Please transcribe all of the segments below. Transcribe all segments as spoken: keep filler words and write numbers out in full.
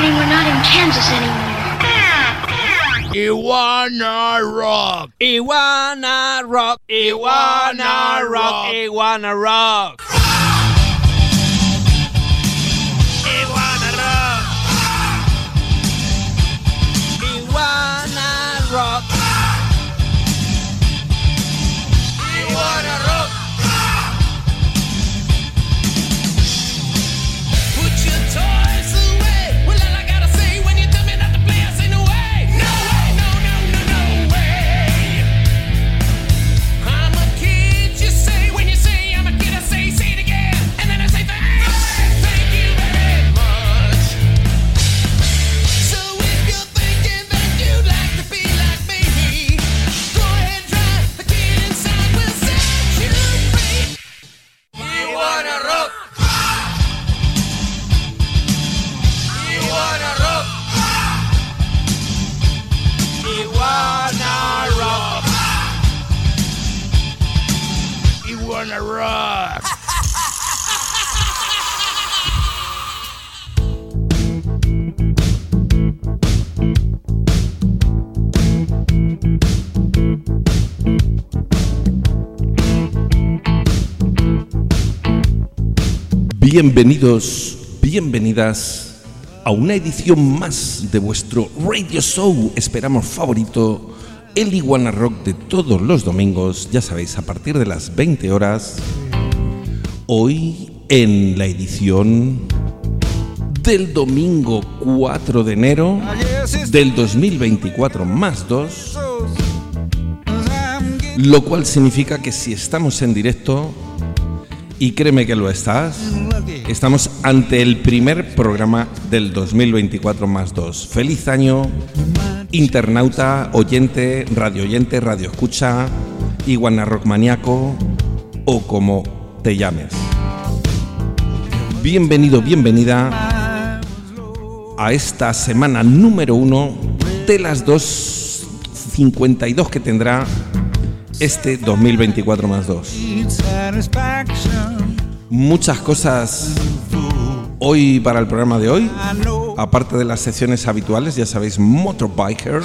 forgetting we're not in Kansas anymore. Iguana Rock. Iguana Rock. Iguana Rock. Iguana Rock. Iguana Rock. Iguana Rock. Iguana Rock. Put your toys away. Well, all I gotta say when you tell me not to play, I say no way. No way, no, no, no, no way. I'm a kid, you say. When you say I'm a kid, I say, say it again. And then I say thanks. Thank you very much. So if you're thinking that you'd like to be like me, go ahead, try. The kid inside will set you free. Iguana Rock. Iguana Rock. Iguana Rock. Iguana Rock. Bienvenidos, bienvenidas a una edición más de vuestro radio show, esperamos favorito, el Iguana Rock de todos los domingos, ya sabéis, a partir de las veinte horas. Hoy en la edición del domingo cuatro de enero del dos mil veinticuatro más dos, lo cual significa que si estamos en directo, y créeme que lo estás, estamos ante el primer programa del dos mil veinticuatro más dos. Feliz año, internauta, oyente, radio oyente, radio escucha, Iguana Rock maníaco o como te llames. Bienvenido, bienvenida a esta semana número uno de las dos cincuenta y dos que tendrá este dos mil veinticuatro más dos. Muchas cosas hoy para el programa de hoy, aparte de las secciones habituales, ya sabéis, Motorbiker,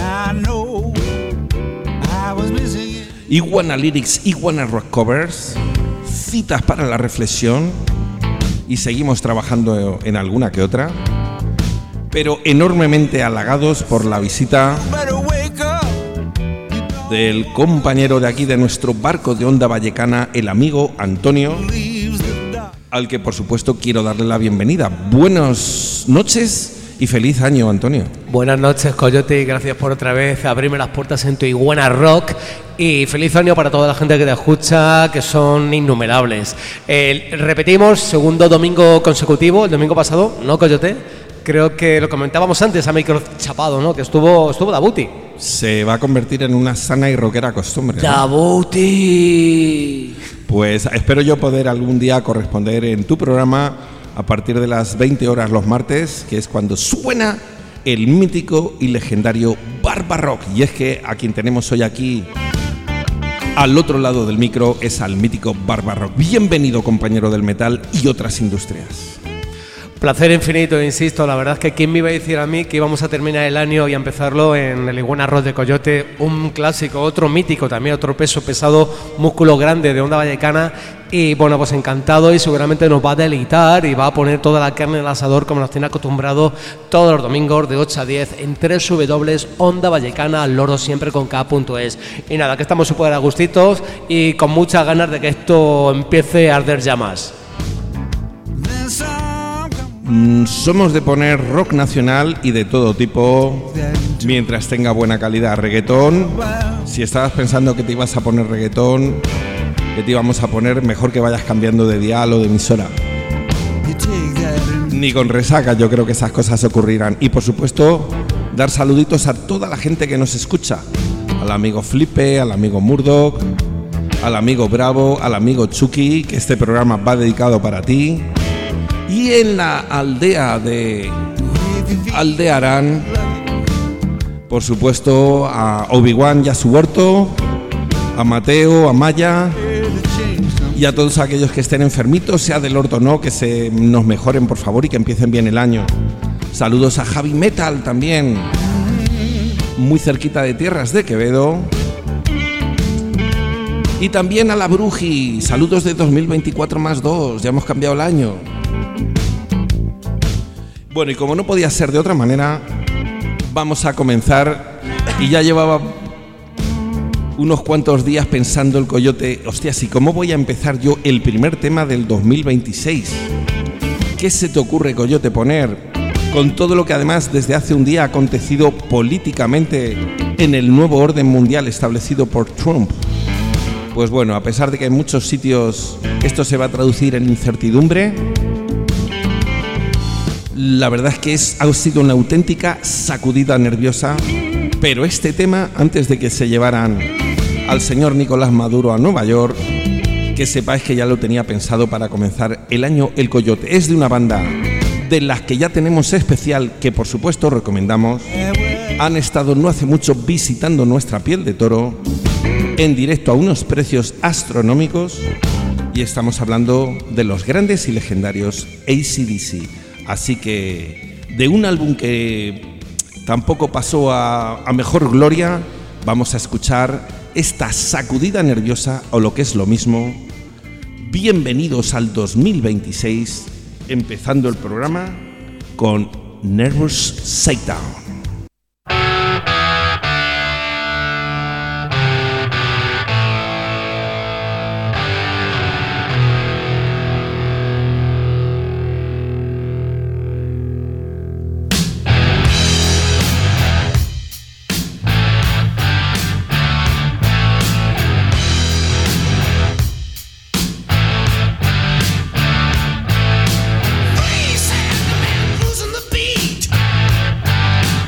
Iguana Lyrics, Iguana Rock Covers, citas para la reflexión y seguimos trabajando en alguna que otra, pero enormemente halagados por la visita del compañero de aquí de nuestro barco de Onda Vallecana, el amigo Antonio, al que por supuesto quiero darle la bienvenida. Buenas noches y feliz año, Antonio. Buenas noches, Coyote, y gracias por otra vez abrirme las puertas en tu Iguana Rock. Y feliz año para toda la gente que te escucha, que son innumerables. Eh, repetimos, segundo domingo consecutivo, el domingo pasado, ¿no, Coyote? Creo que lo comentábamos antes a micro chapado, ¿no? Que estuvo, estuvo Dabuti. Se va a convertir en una sana y rockera costumbre, ¿no? ¡Dabuti! Pues espero yo poder algún día corresponder en tu programa a partir de las veinte horas los martes, que es cuando suena el mítico y legendario Barbarrock. Y es que a quien tenemos hoy aquí al otro lado del micro es al mítico Barbarrock. Bienvenido, compañero del metal y otras industrias. Placer infinito, insisto, la verdad es que quién me iba a decir a mí que íbamos a terminar el año y a empezarlo en el Iguana Rock de Coyote, un clásico, otro mítico también, otro peso pesado, músculo grande de Onda Vallecana. Y bueno, pues encantado, y seguramente nos va a deleitar y va a poner toda la carne en el asador como nos tiene acostumbrado todos los domingos de ocho a diez en doble u doble u doble u punto onda vallecana loro siempre con k punto es. Y nada, que estamos súper a gustitos y con muchas ganas de que esto empiece a arder ya más. Somos de poner rock nacional y de todo tipo, mientras tenga buena calidad. Reggaetón, si estabas pensando que te ibas a poner reggaetón, que te íbamos a poner, mejor que vayas cambiando de dial o de emisora. Ni con resaca, yo creo que esas cosas ocurrirán. Y por supuesto, dar saluditos a toda la gente que nos escucha. Al amigo Flipe, al amigo Murdoch, al amigo Bravo, al amigo Chucky, que este programa va dedicado para ti. Y en la aldea de Aldearán, por supuesto, a Obi-Wan y a su orto, a Mateo, a Maya y a todos aquellos que estén enfermitos, sea del orto o no, que se nos mejoren, por favor, y que empiecen bien el año. Saludos a Javi Metal también, muy cerquita de tierras de Quevedo. Y también a la Bruji, saludos de dos mil veinticuatro más dos, ya hemos cambiado el año. Bueno, y como no podía ser de otra manera, vamos a comenzar. Y ya llevaba unos cuantos días pensando el Coyote, hostias, ¿y cómo voy a empezar yo el primer tema del dos mil veintiséis? ¿Qué se te ocurre, Coyote, poner? Con todo lo que además desde hace un día ha acontecido políticamente en el nuevo orden mundial establecido por Trump. Pues bueno, a pesar de que en muchos sitios esto se va a traducir en incertidumbre, la verdad es que es, ha sido una auténtica sacudida nerviosa. Pero este tema, antes de que se llevaran al señor Nicolás Maduro a Nueva York, que sepáis que ya lo tenía pensado para comenzar el año El Coyote. Es de una banda de las que ya tenemos especial, que por supuesto recomendamos. Han estado no hace mucho visitando nuestra Piel de Toro en directo a unos precios astronómicos, y estamos hablando de los grandes y legendarios A C D C. Así que de un álbum que tampoco pasó a, a mejor gloria, vamos a escuchar esta sacudida nerviosa, o lo que es lo mismo. Bienvenidos al dos mil veintiséis, empezando el programa con Nervous Shakedown. Losing the beat.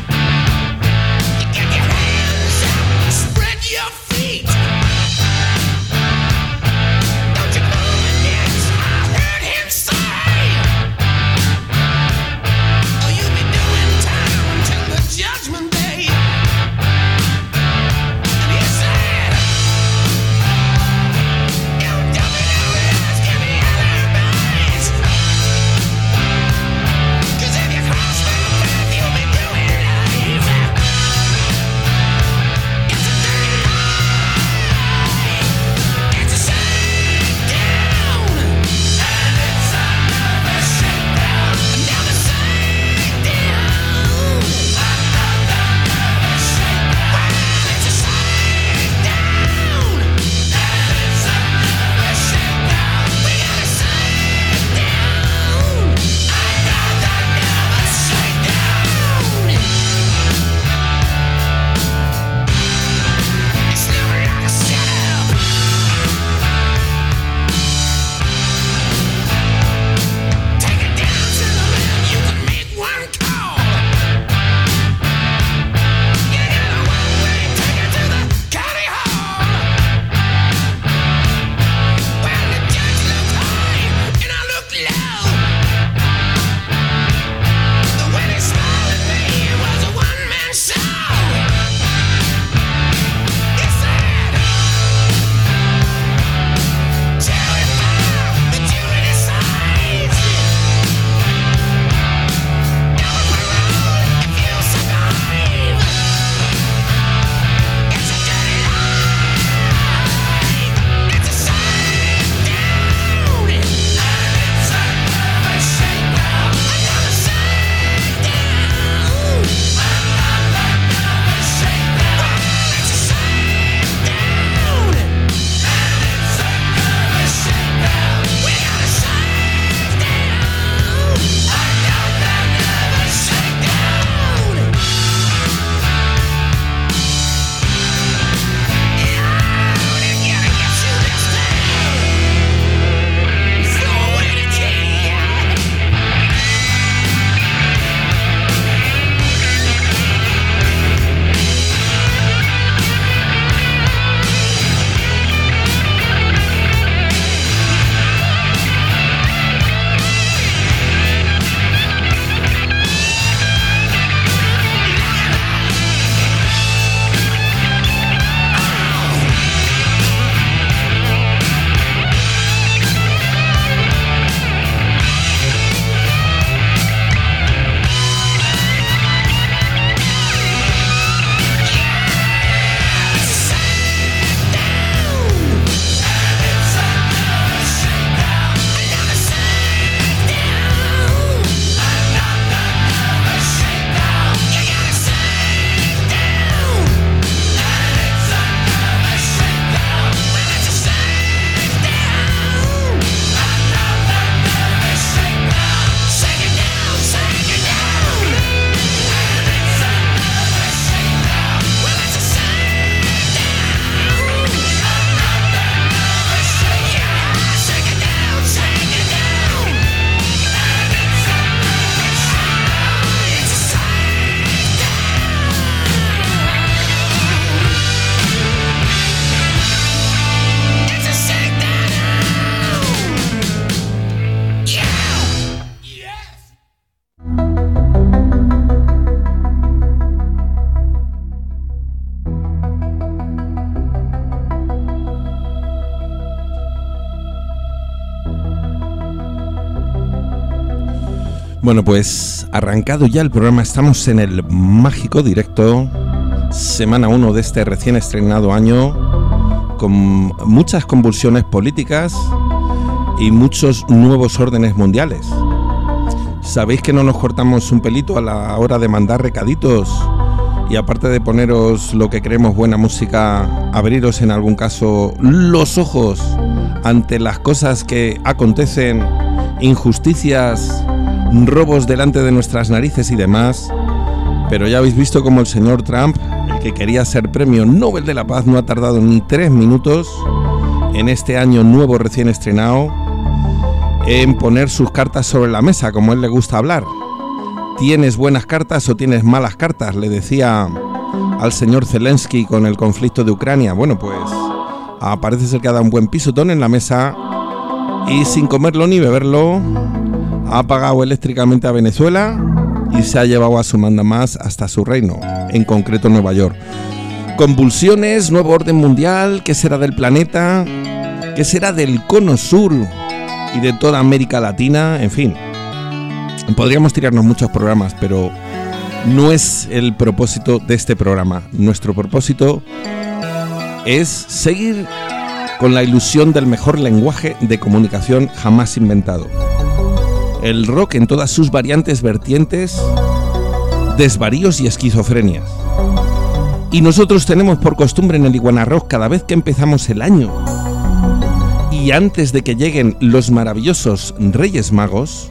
Bueno, pues arrancado ya el programa, estamos en el mágico directo, semana uno de este recién estrenado año, con muchas convulsiones políticas y muchos nuevos órdenes mundiales. ¿Sabéis que no nos cortamos un pelito a la hora de mandar recaditos? Y aparte de poneros lo que creemos buena música, abriros en algún caso los ojos ante las cosas que acontecen, injusticias, robos delante de nuestras narices y demás. Pero ya habéis visto como el señor Trump, el que quería ser premio Nobel de la Paz, no ha tardado ni tres minutos en este año nuevo recién estrenado en poner sus cartas sobre la mesa, como a él le gusta hablar. ¿Tienes buenas cartas o tienes malas cartas?, le decía al señor Zelensky con el conflicto de Ucrania. Bueno, pues parece ser que ha dado un buen pisotón en la mesa y sin comerlo ni beberlo ha apagado eléctricamente a Venezuela y se ha llevado a su mandamás hasta su reino, en concreto Nueva York. Convulsiones, nuevo orden mundial, ¿qué será del planeta? ¿Qué será del cono sur y de toda América Latina? En fin, podríamos tirarnos muchos programas, pero no es el propósito de este programa. Nuestro propósito es seguir con la ilusión del mejor lenguaje de comunicación jamás inventado. El rock en todas sus variantes, vertientes, desvaríos y esquizofrenias. Y nosotros tenemos por costumbre en el Iguana Rock, cada vez que empezamos el año y antes de que lleguen los maravillosos Reyes Magos,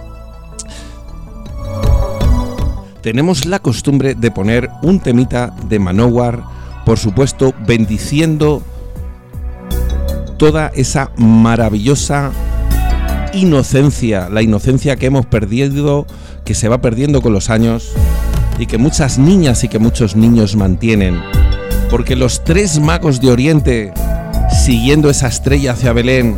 tenemos la costumbre de poner un temita de Manowar, por supuesto, bendiciendo toda esa maravillosa inocencia, la inocencia que hemos perdido, que se va perdiendo con los años y que muchas niñas y que muchos niños mantienen, porque los tres magos de Oriente, siguiendo esa estrella hacia Belén,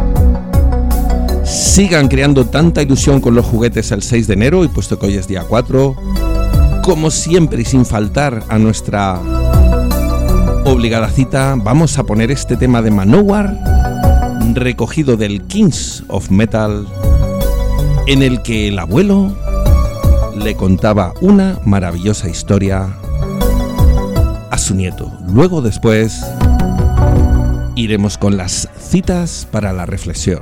sigan creando tanta ilusión con los juguetes el seis de enero, y puesto que hoy es día cuatro, como siempre y sin faltar a nuestra obligada cita, vamos a poner este tema de Manowar, recogido del Kings of Metal, en el que el abuelo le contaba una maravillosa historia a su nieto. Luego, después, iremos con las citas para la reflexión.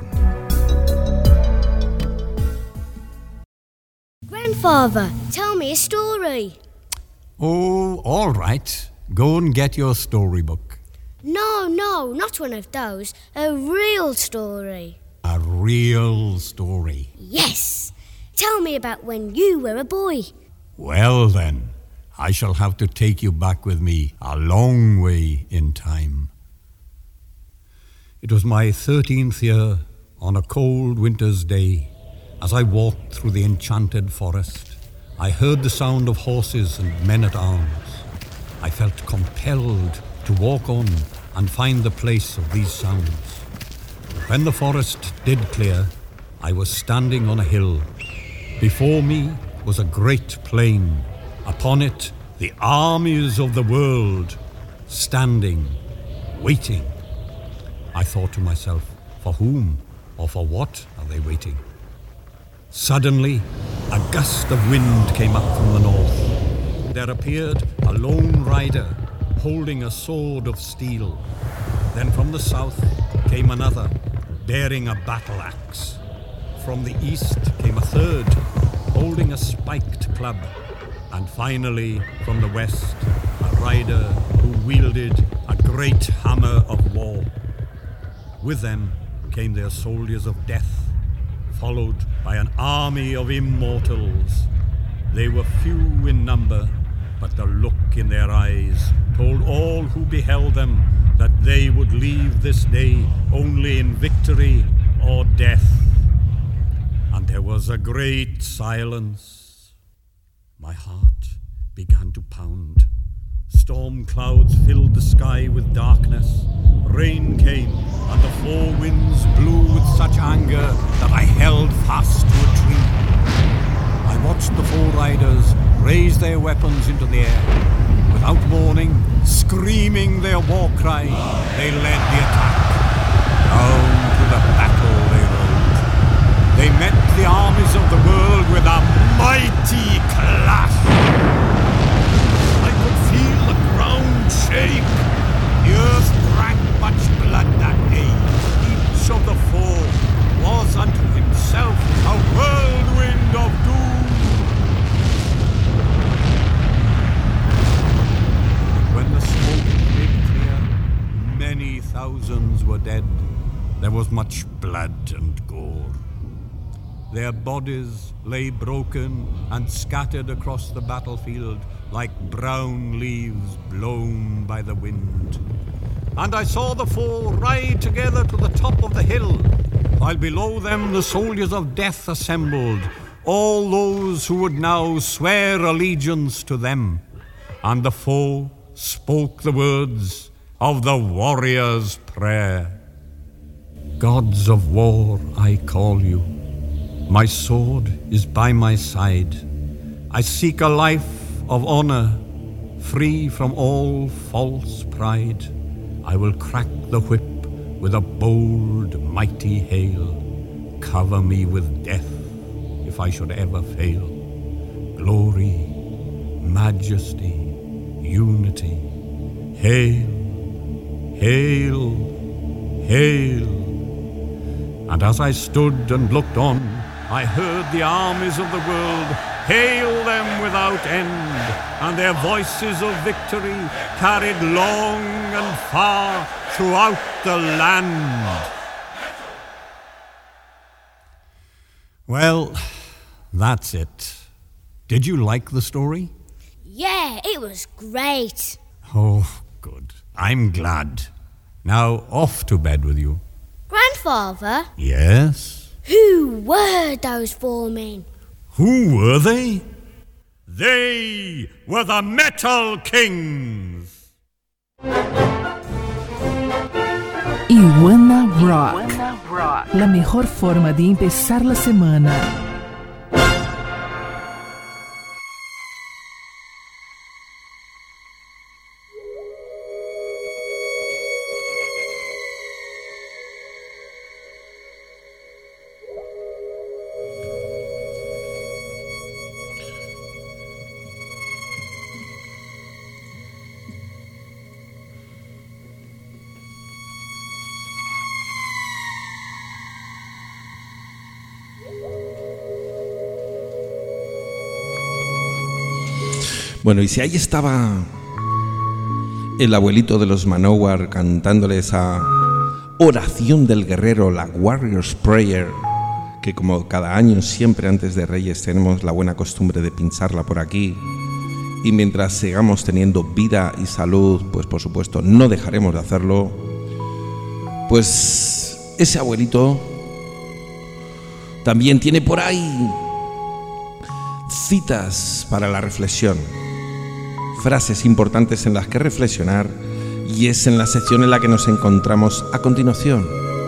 Grandfather, tell me a story. Oh, all right. Go and get your storybook. No, no, not one of those. A real story. A real story. Yes. Tell me about when you were a boy. Well then, I shall have to take you back with me a long way in time. It was my thirteenth year on a cold winter's day. As I walked through the enchanted forest, I heard the sound of horses and men-at-arms. I felt compelled to walk on and find the place of these sounds. When the forest did clear, I was standing on a hill. Before me was a great plain. Upon it, the armies of the world, standing, waiting. I thought to myself, for whom or for what are they waiting? Suddenly, a gust of wind came up from the north. There appeared a lone rider holding a sword of steel. Then from the south came another, bearing a battle axe. From the east came a third, holding a spiked club. And finally, from the west, a rider who wielded a great hammer of war. With them came their soldiers of death, followed by an army of immortals. They were few in number, but the look in their eyes told all who beheld them that they would leave this day only in victory or death. And there was a great silence. My heart began to pound. Storm clouds filled the sky with darkness. Rain came, and the four winds blew with such anger that I held fast to a tree. I watched the four riders raise their weapons into the air. Without warning, screaming their war cry, they led the attack. Down to the battle they rode. They met the armies of the world with a mighty clash. I could feel the ground shake. The earth drank much blood that day. Each of the four was unto himself a whirlwind of doom. When the smoke did clear, many thousands were dead. There was much blood and gore. Their bodies lay broken and scattered across the battlefield like brown leaves blown by the wind. And I saw the four ride together to the top of the hill, while below them the soldiers of death assembled, all those who would now swear allegiance to them. And the four spoke the words of the warrior's prayer. Gods of war, I call you. My sword is by my side. I seek a life of honor, free from all false pride. I will crack the whip with a bold, mighty hail. Cover me with death if I should ever fail. Glory, majesty, unity. Hail, hail, hail. And as I stood and looked on, I heard the armies of the world hail them without end, and their voices of victory carried long and far throughout the land. Well, that's it. Did you like the story? Yeah, it was great. Oh, good. I'm glad. Now off to bed with you. Grandfather, Yes? who were those four men? Who were they? They were the Metal Kings! Iguana Rock, la mejor forma de empezar la semana. Bueno, y si ahí estaba el abuelito de los Manowar cantándole esa oración del guerrero, la Warrior's Prayer, que como cada año siempre antes de Reyes tenemos la buena costumbre de pincharla por aquí, y mientras sigamos teniendo vida y salud, pues por supuesto no dejaremos de hacerlo, pues ese abuelito también tiene por ahí citas para la reflexión, frases importantes en las que reflexionar, y es en la sección en la que nos encontramos a continuación.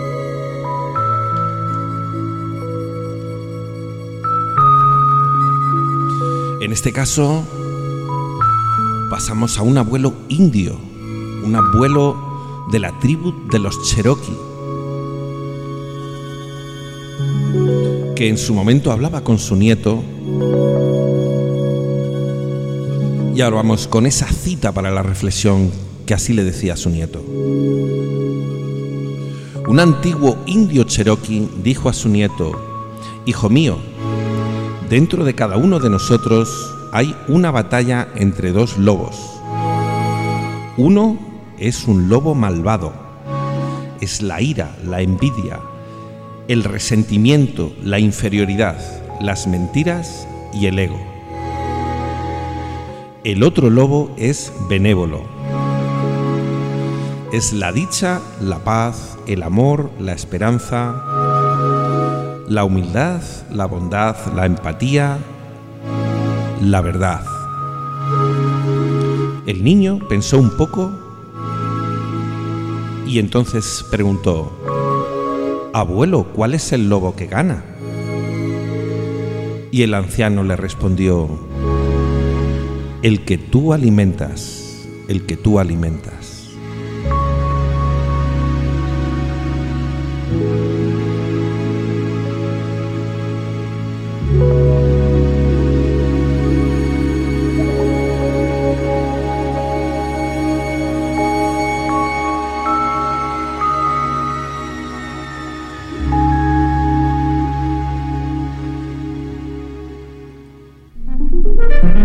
En este caso, pasamos a un abuelo indio, un abuelo de la tribu de los Cherokee, que en su momento hablaba con su nieto. Y ahora vamos con esa cita para la reflexión que así le decía a su nieto. Un antiguo indio cherokee dijo a su nieto: hijo mío, dentro de cada uno de nosotros hay una batalla entre dos lobos. Uno es un lobo malvado, es la ira, la envidia, el resentimiento, la inferioridad, las mentiras y el ego. El otro lobo es benévolo. Es la dicha, la paz, el amor, la esperanza, la humildad, la bondad, la empatía, la verdad. El niño pensó un poco y entonces preguntó: abuelo, ¿cuál es el lobo que gana? Y el anciano le respondió: el que tú alimentas, el que tú alimentas.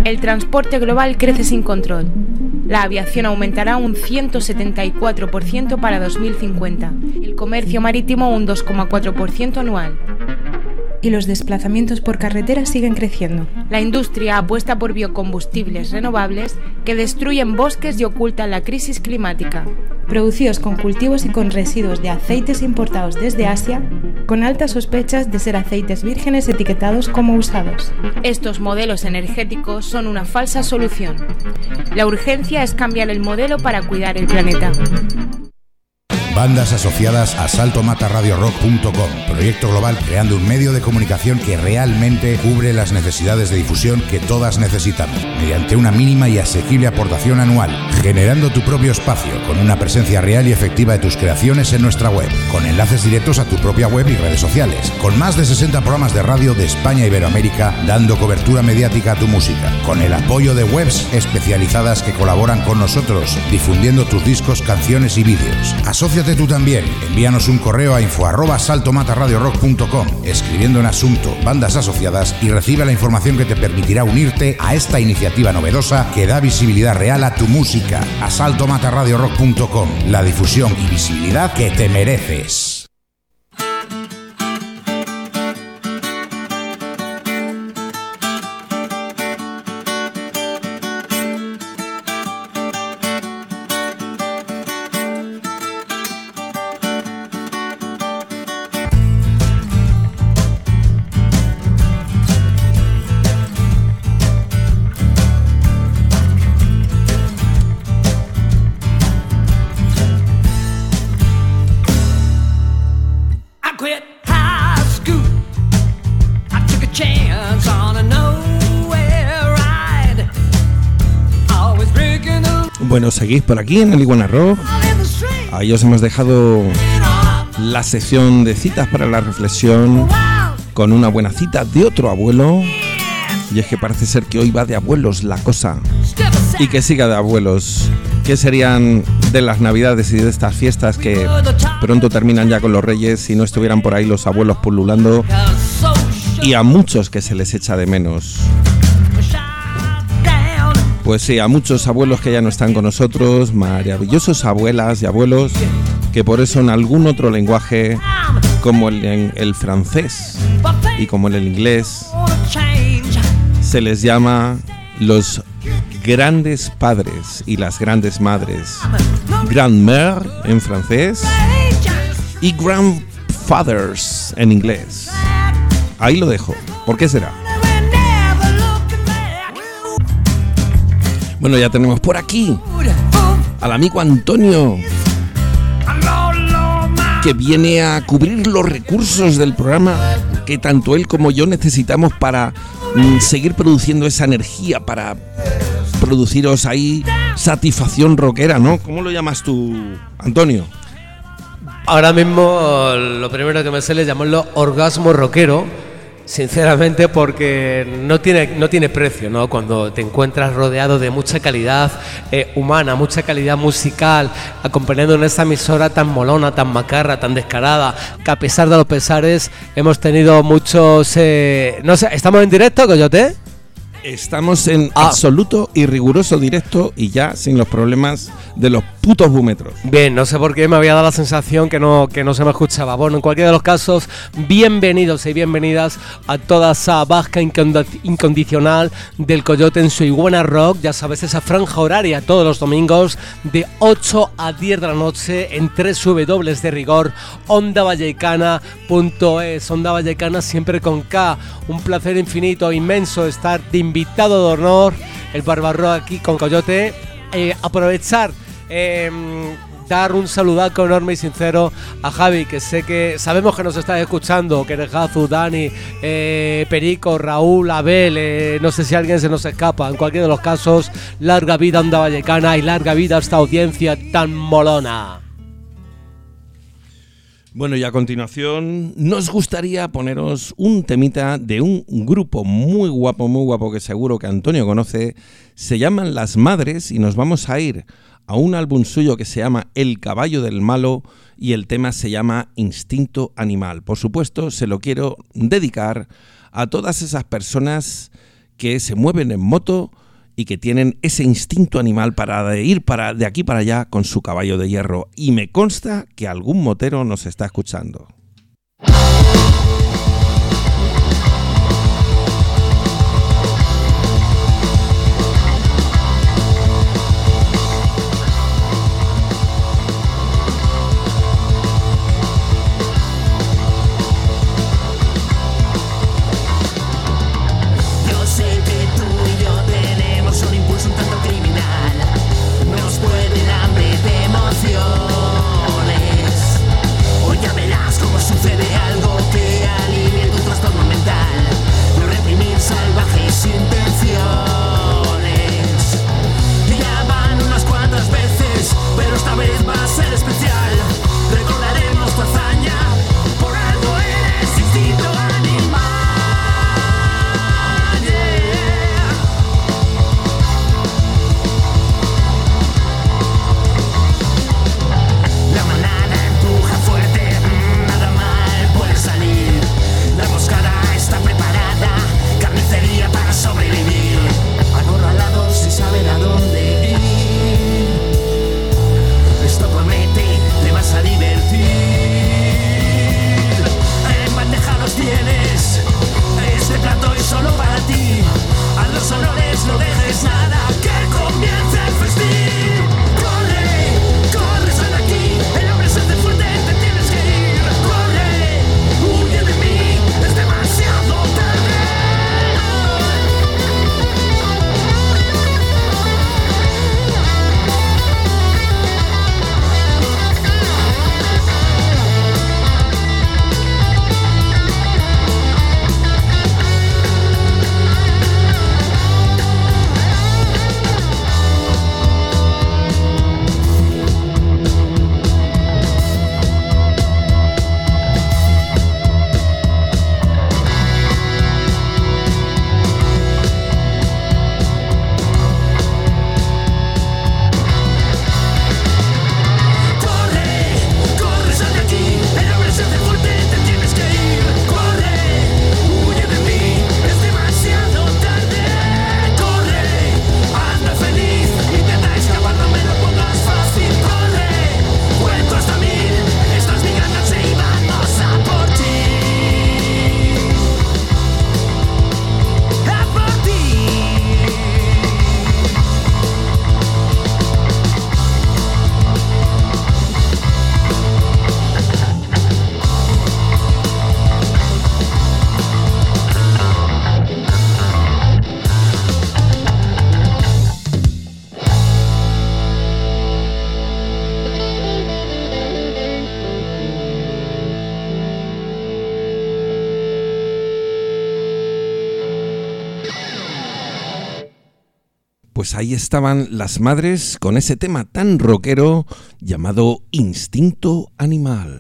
El transporte global crece sin control. La aviación aumentará un ciento setenta y cuatro por ciento para dos mil cincuenta. El comercio marítimo un dos coma cuatro por ciento anual. Y los desplazamientos por carretera siguen creciendo. La industria apuesta por biocombustibles renovables que destruyen bosques y ocultan la crisis climática. Producidos con cultivos y con residuos de aceites importados desde Asia, con altas sospechas de ser aceites vírgenes etiquetados como usados. Estos modelos energéticos son una falsa solución. La urgencia es cambiar el modelo para cuidar el planeta. Bandas asociadas a salto mata radio rock punto com, proyecto global creando un medio de comunicación que realmente cubre las necesidades de difusión que todas necesitamos, mediante una mínima y asequible aportación anual, generando tu propio espacio con una presencia real y efectiva de tus creaciones en nuestra web, con enlaces directos a tu propia web y redes sociales, con más de sesenta programas de radio de España e Iberoamérica dando cobertura mediática a tu música, con el apoyo de webs especializadas que colaboran con nosotros, difundiendo tus discos, canciones y vídeos. Asóciate tú también, envíanos un correo a info arroba salto mata radio rock punto com, escribiendo en asunto bandas asociadas y recibe la información que te permitirá unirte a esta iniciativa novedosa que da visibilidad real a tu música. A salto mata radio rock punto com, la difusión y visibilidad que te mereces. Bueno, seguís por aquí en el Iguana Rock. Ahí os hemos dejado la sección de citas para la reflexión con una buena cita de otro abuelo. Y es que parece ser que hoy va de abuelos la cosa. Y que siga de abuelos. ¿Qué serían de las navidades y de estas fiestas que pronto terminan ya con los reyes si no estuvieran por ahí los abuelos pululando? Y a muchos que se les echa de menos. Pues sí, a muchos abuelos que ya no están con nosotros, maravillosos abuelas y abuelos, que por eso en algún otro lenguaje, como el, en el francés y como en el inglés, se les llama los grandes padres y las grandes madres. Grand-mère en francés y grandfathers en inglés. Ahí lo dejo. ¿Por qué será? Bueno, ya tenemos por aquí al amigo Antonio, que viene a cubrir los recursos del programa que tanto él como yo necesitamos para mm, seguir produciendo esa energía, para produciros ahí satisfacción rockera, ¿no? ¿Cómo lo llamas tú, Antonio? Ahora mismo lo primero que me sale es llamarlo orgasmo rockero. Sinceramente, porque no tiene, no tiene precio, ¿no? Cuando te encuentras rodeado de mucha calidad eh, humana, mucha calidad musical, acompañando en esta emisora tan molona, tan macarra, tan descarada, que a pesar de los pesares hemos tenido muchos... Eh, no sé, ¿estamos en directo, Coyote? Estamos en ah. absoluto y riguroso directo y ya sin los problemas de los putos búmetros. Bien, no sé por qué me había dado la sensación que no, que no se me escuchaba. Bueno, en cualquiera de los casos, bienvenidos y bienvenidas a toda esa vasca incondicional del Coyote en su Iguana Rock. Ya sabes, esa franja horaria todos los domingos de ocho a diez de la noche en doble u doble u doble u de rigor, onda vallecana punto es. Onda Vallecana siempre con K. Un placer infinito, inmenso estar de invitado de honor, el Barbarroa aquí con Coyote. Eh, aprovechar, eh, dar un saludaco enorme y sincero a Javi, que sé que sabemos que nos estás escuchando, que eres Gazu, Dani, eh, Perico, Raúl, Abel, eh, no sé si alguien se nos escapa. En cualquiera de los casos, larga vida Onda Vallecana y larga vida a esta audiencia tan molona. Bueno, y a continuación nos gustaría poneros un temita de un grupo muy guapo, muy guapo, que seguro que Antonio conoce. Se llaman Las Madres y nos vamos a ir a un álbum suyo que se llama El Caballo del Malo y el tema se llama Instinto Animal. Por supuesto, se lo quiero dedicar a todas esas personas que se mueven en moto y que tienen ese instinto animal para ir para, de aquí para allá con su caballo de hierro. Y me consta que algún motero nos está escuchando. Hoy ya verás cómo sucede algo que alivie tu trastorno mental. No reprimir salvajes intenciones. Ya van unas cuantas veces, pero esta vez va a ser especial. Recordaremos tu hazaña, por algo eres instinto animal. Yeah. La manada empuja fuerte, nada mal puede salir. La emboscada está preparada, carnicería para sobrevivir. Acorralados y saber a dónde ir. Esto promete, te vas a divertir. En bandeja los tienes, este plato es solo para ti. Haz los honores, no dejes nada, que comience el festín. Corre, corre, sal de aquí, el hombre se hace fuerte, te tienes que ir. Corre, huye de mí, es demasiado tarde. Corre, corre, sal de aquí, el hombre se hace fuerte, te tienes que ir. Corre, huye de mí, es demasiado tarde. Corre, hazme feliz, intenta escapar, no me lo pongas fácil. Corre, cuento hasta mil, esta es mi gran noche y vamos a por ti. A por ti. Pues ahí estaban las madres con ese tema tan rockero llamado Instinto Animal.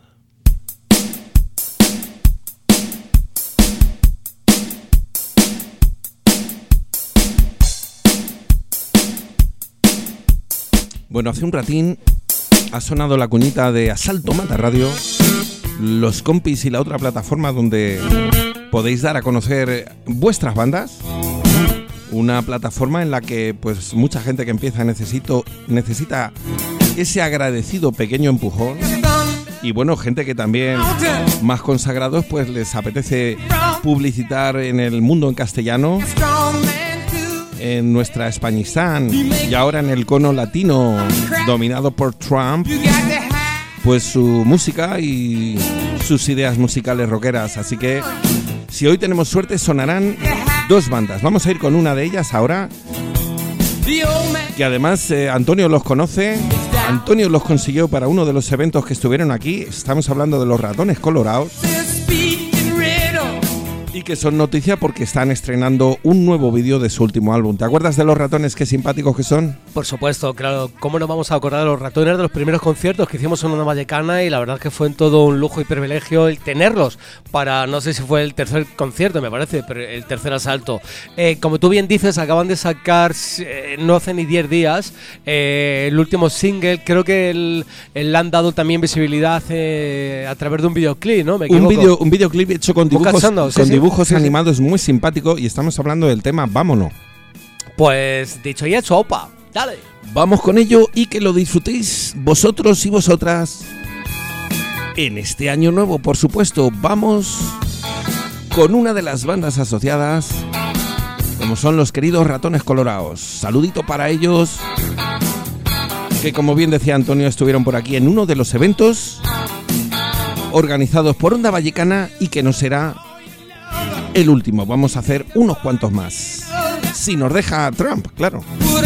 Bueno, hace un ratín ha sonado la cuñita de Asalto Mata Radio, los compis y la otra plataforma donde podéis dar a conocer vuestras bandas. Una plataforma en la que pues mucha gente que empieza necesito, necesita ese agradecido pequeño empujón. Y bueno, gente que también más consagrados pues les apetece publicitar en el mundo en castellano, en nuestra Españistán y ahora en el cono latino dominado por Trump, pues su música y sus ideas musicales rockeras. Así que si hoy tenemos suerte sonarán dos bandas. Vamos a ir con una de ellas ahora, que además eh, Antonio los conoce. Antonio los consiguió para uno de los eventos que estuvieron aquí. Estamos hablando de los Ratones Colorados, y que son noticia porque están estrenando un nuevo vídeo de su último álbum. ¿Te acuerdas de los Ratones? Qué simpáticos que son. Por supuesto, claro. ¿Cómo nos vamos a acordar de los Ratones, de los primeros conciertos que hicimos en una Vallecana? Y la verdad es que fue en todo un lujo y privilegio el tenerlos para, no sé si fue el tercer concierto, me parece, pero el tercer asalto. Eh, como tú bien dices, acaban de sacar, eh, no hace ni diez días, eh, el último single. Creo que el, el, le han dado también visibilidad eh, a través de un videoclip, ¿no? ¿Me equivoco? Un, video, un videoclip hecho con dibujos, Cachondo, con sí, dibujos dibujos animados muy simpático y estamos hablando del tema Vámonos. Pues dicho y hecho, opa, dale. Vamos con ello y que lo disfrutéis vosotros y vosotras en este año nuevo, por supuesto. Vamos con una de las bandas asociadas, como son los queridos Ratones Colorados. Saludito para ellos, que como bien decía Antonio, estuvieron por aquí en uno de los eventos organizados por Onda Vallecana y que no será el último. Vamos a hacer unos cuantos más, si nos deja Trump, claro.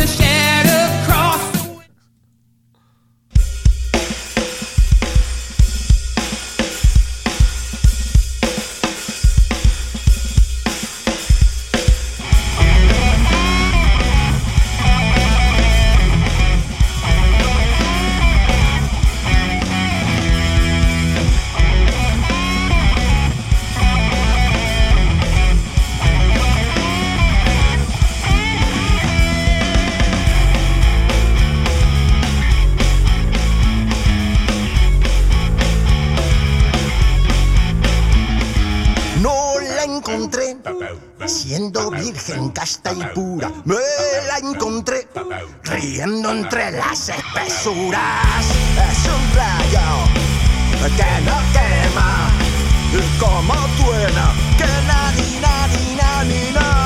Siendo virgen, casta y pura, me la encontré riendo entre las espesuras. Es un rayo que no quema, y como truena, que nadie, nadie, nadie, nadie.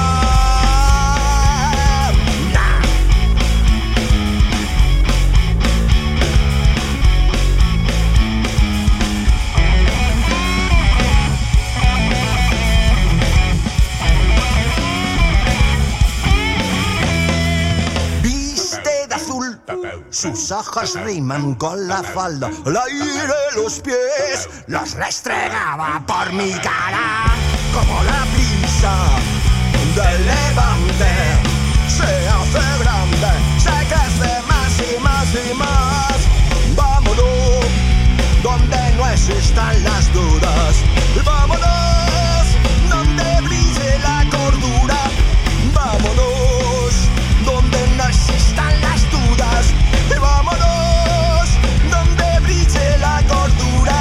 Sus ojos riman con la falda, al aire los pies los restregaba por mi cara. Como la brisa del levante se hace grande, se crece más y más y más. Vámonos donde no existan las dudas, vámonos donde brille la cordura, vámonos donde no existan las dudas. Y vámonos donde brille la cordura.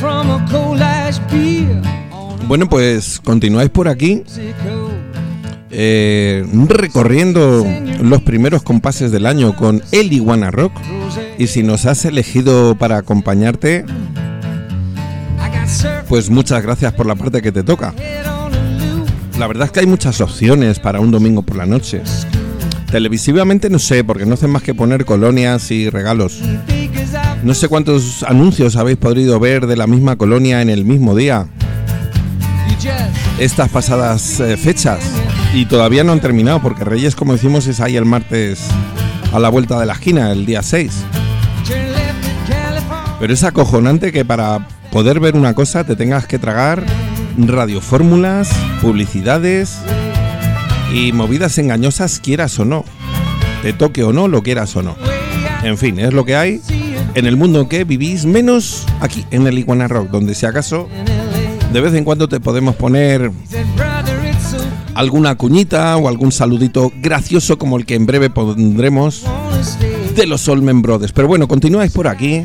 Bueno, pues continuáis por aquí. eh, recorriendo los primeros compases del año con el Iguana Rock. Y si nos has elegido para acompañarte, pues muchas gracias por la parte que te toca. La verdad es que hay muchas opciones para un domingo por la noche. Televisivamente no sé, porque no hacen más que poner colonias y regalos. No sé cuántos anuncios habéis podido ver de la misma colonia en el mismo día estas pasadas eh, fechas. Y todavía no han terminado, porque Reyes, como decimos, es ahí el martes a la vuelta de la esquina, el día seis. Pero es acojonante que para poder ver una cosa te tengas que tragar radiofórmulas, publicidades y movidas engañosas, quieras o no, te toque o no, lo quieras o no. En fin, es lo que hay en el mundo en que vivís, menos aquí en el Iguana Rock, donde si acaso de vez en cuando te podemos poner alguna cuñita o algún saludito gracioso como el que en breve pondremos de los Allman Brothers. Pero bueno, continuáis por aquí.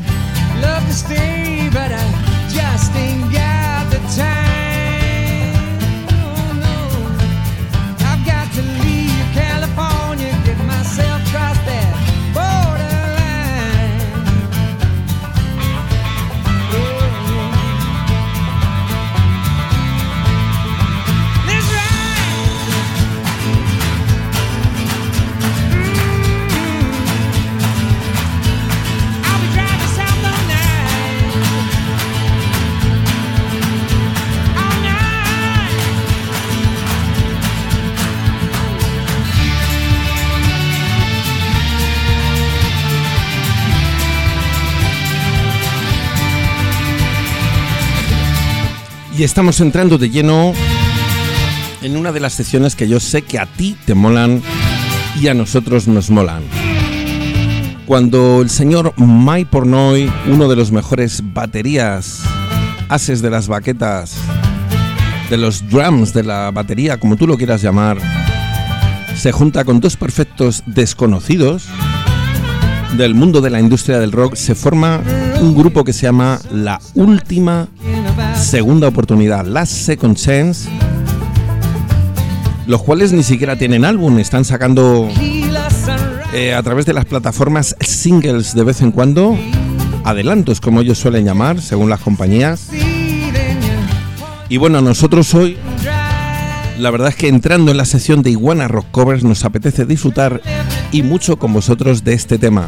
Y estamos entrando de lleno en una de las secciones que yo sé que a ti te molan y a nosotros nos molan. Cuando el señor Mike Portnoy, uno de los mejores baterías, ases de las baquetas, de los drums de la batería, como tú lo quieras llamar, se junta con dos perfectos desconocidos del mundo de la industria del rock, se forma un grupo que se llama La Última Segunda Oportunidad, Last Second Chance, los cuales ni siquiera tienen álbum, están sacando eh, a través de las plataformas singles de vez en cuando, adelantos como ellos suelen llamar, según las compañías. Y bueno, nosotros hoy, la verdad es que entrando en la sesión de Iguana Rock Covers, nos apetece disfrutar y mucho con vosotros de este tema.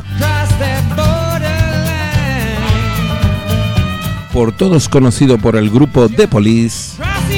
Por todos conocido por el grupo The Police,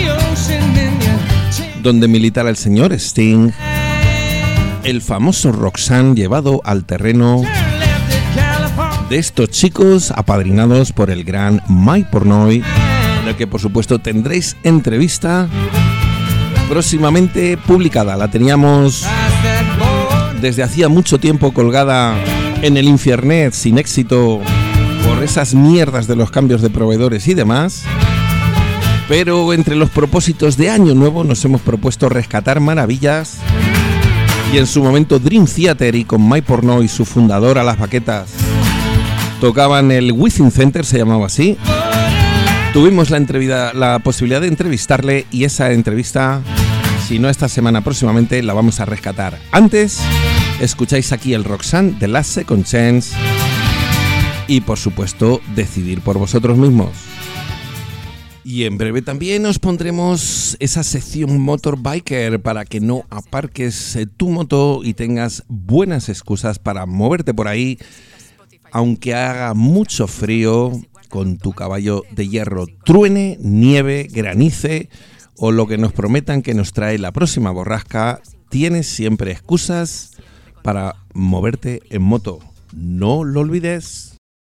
donde militara el señor Sting, el famoso Roxanne llevado al terreno de estos chicos apadrinados por el gran Mike Portnoy, en el que por supuesto tendréis entrevista próximamente publicada. La teníamos desde hacía mucho tiempo colgada en el Infiernet sin éxito por esas mierdas de los cambios de proveedores y demás, pero entre los propósitos de Año Nuevo nos hemos propuesto rescatar maravillas, y en su momento Dream Theater y con Mike Portnoy, su fundador, a las baquetas, tocaban el Within Center, se llamaba así. Tuvimos la, entrevista, la posibilidad de entrevistarle, y esa entrevista, si no esta semana, próximamente la vamos a rescatar. Antes, escucháis aquí el Roxanne de Last Second Chance y, por supuesto, decidir por vosotros mismos. Y en breve también os pondremos esa sección Motorbiker para que no aparques tu moto y tengas buenas excusas para moverte por ahí, aunque haga mucho frío, con tu caballo de hierro, truene, nieve, granice o lo que nos prometan que nos trae la próxima borrasca. Tienes siempre excusas para moverte en moto. No lo olvides.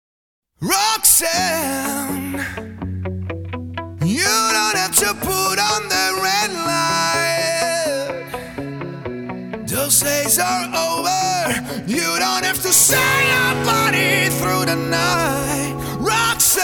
Roxanne, you don't have to put on the red light. Those days are over. You don't have to sell your body through the night. Roxanne,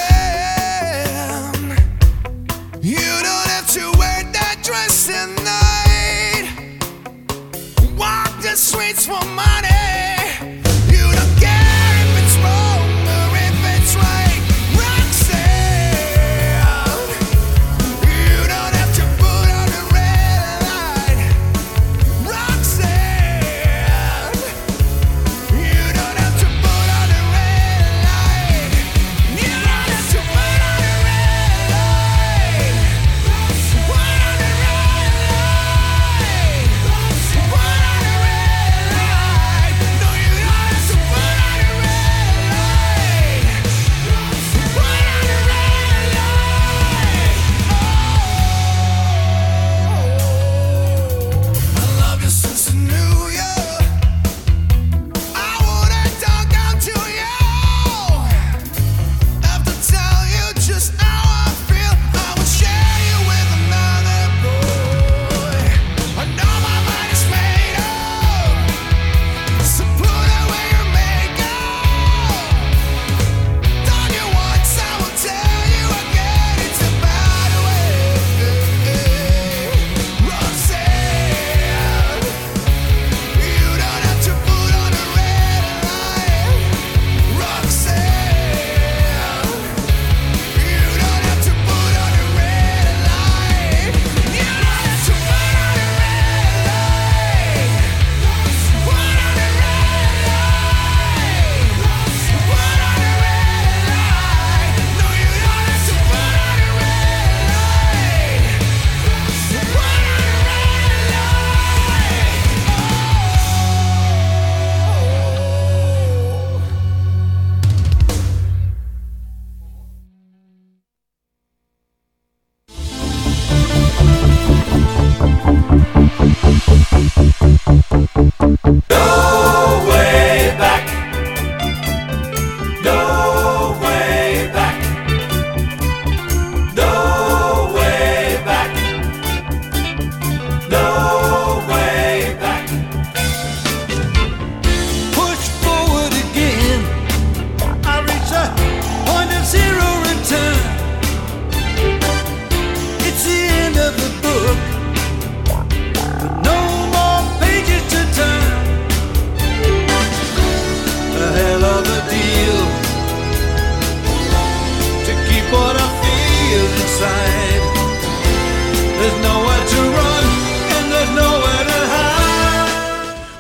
you don't have to wear that dress tonight. Walk the streets for money. You don't care if it's wrong or if it's right. Roxanne, you don't have to put on the red light.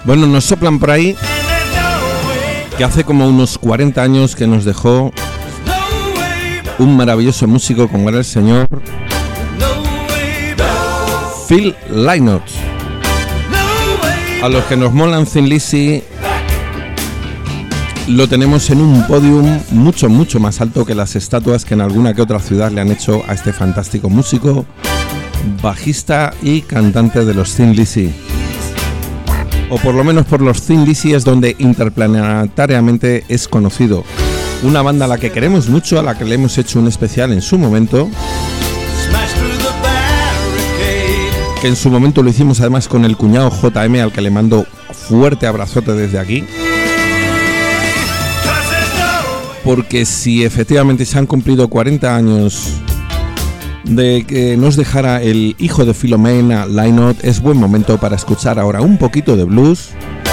Bueno, nos soplan por ahí que hace como unos cuarenta años que nos dejó un maravilloso músico como era el señor Phil Lynott. A los que nos molan Thin Lizzy lo tenemos en un podium mucho, mucho más alto que las estatuas que en alguna que otra ciudad le han hecho a este fantástico músico, bajista y cantante de los Thin Lizzy. O por lo menos por los Thin Lizzy es donde interplanetariamente es conocido. Una banda a la que queremos mucho, a la que le hemos hecho un especial en su momento. Que en su momento lo hicimos además con el cuñado J M, al que le mando fuerte abrazote desde aquí. Porque si efectivamente se han cumplido cuarenta años de que nos dejara el hijo de Philomena Lynott, es buen momento para escuchar ahora un poquito de blues.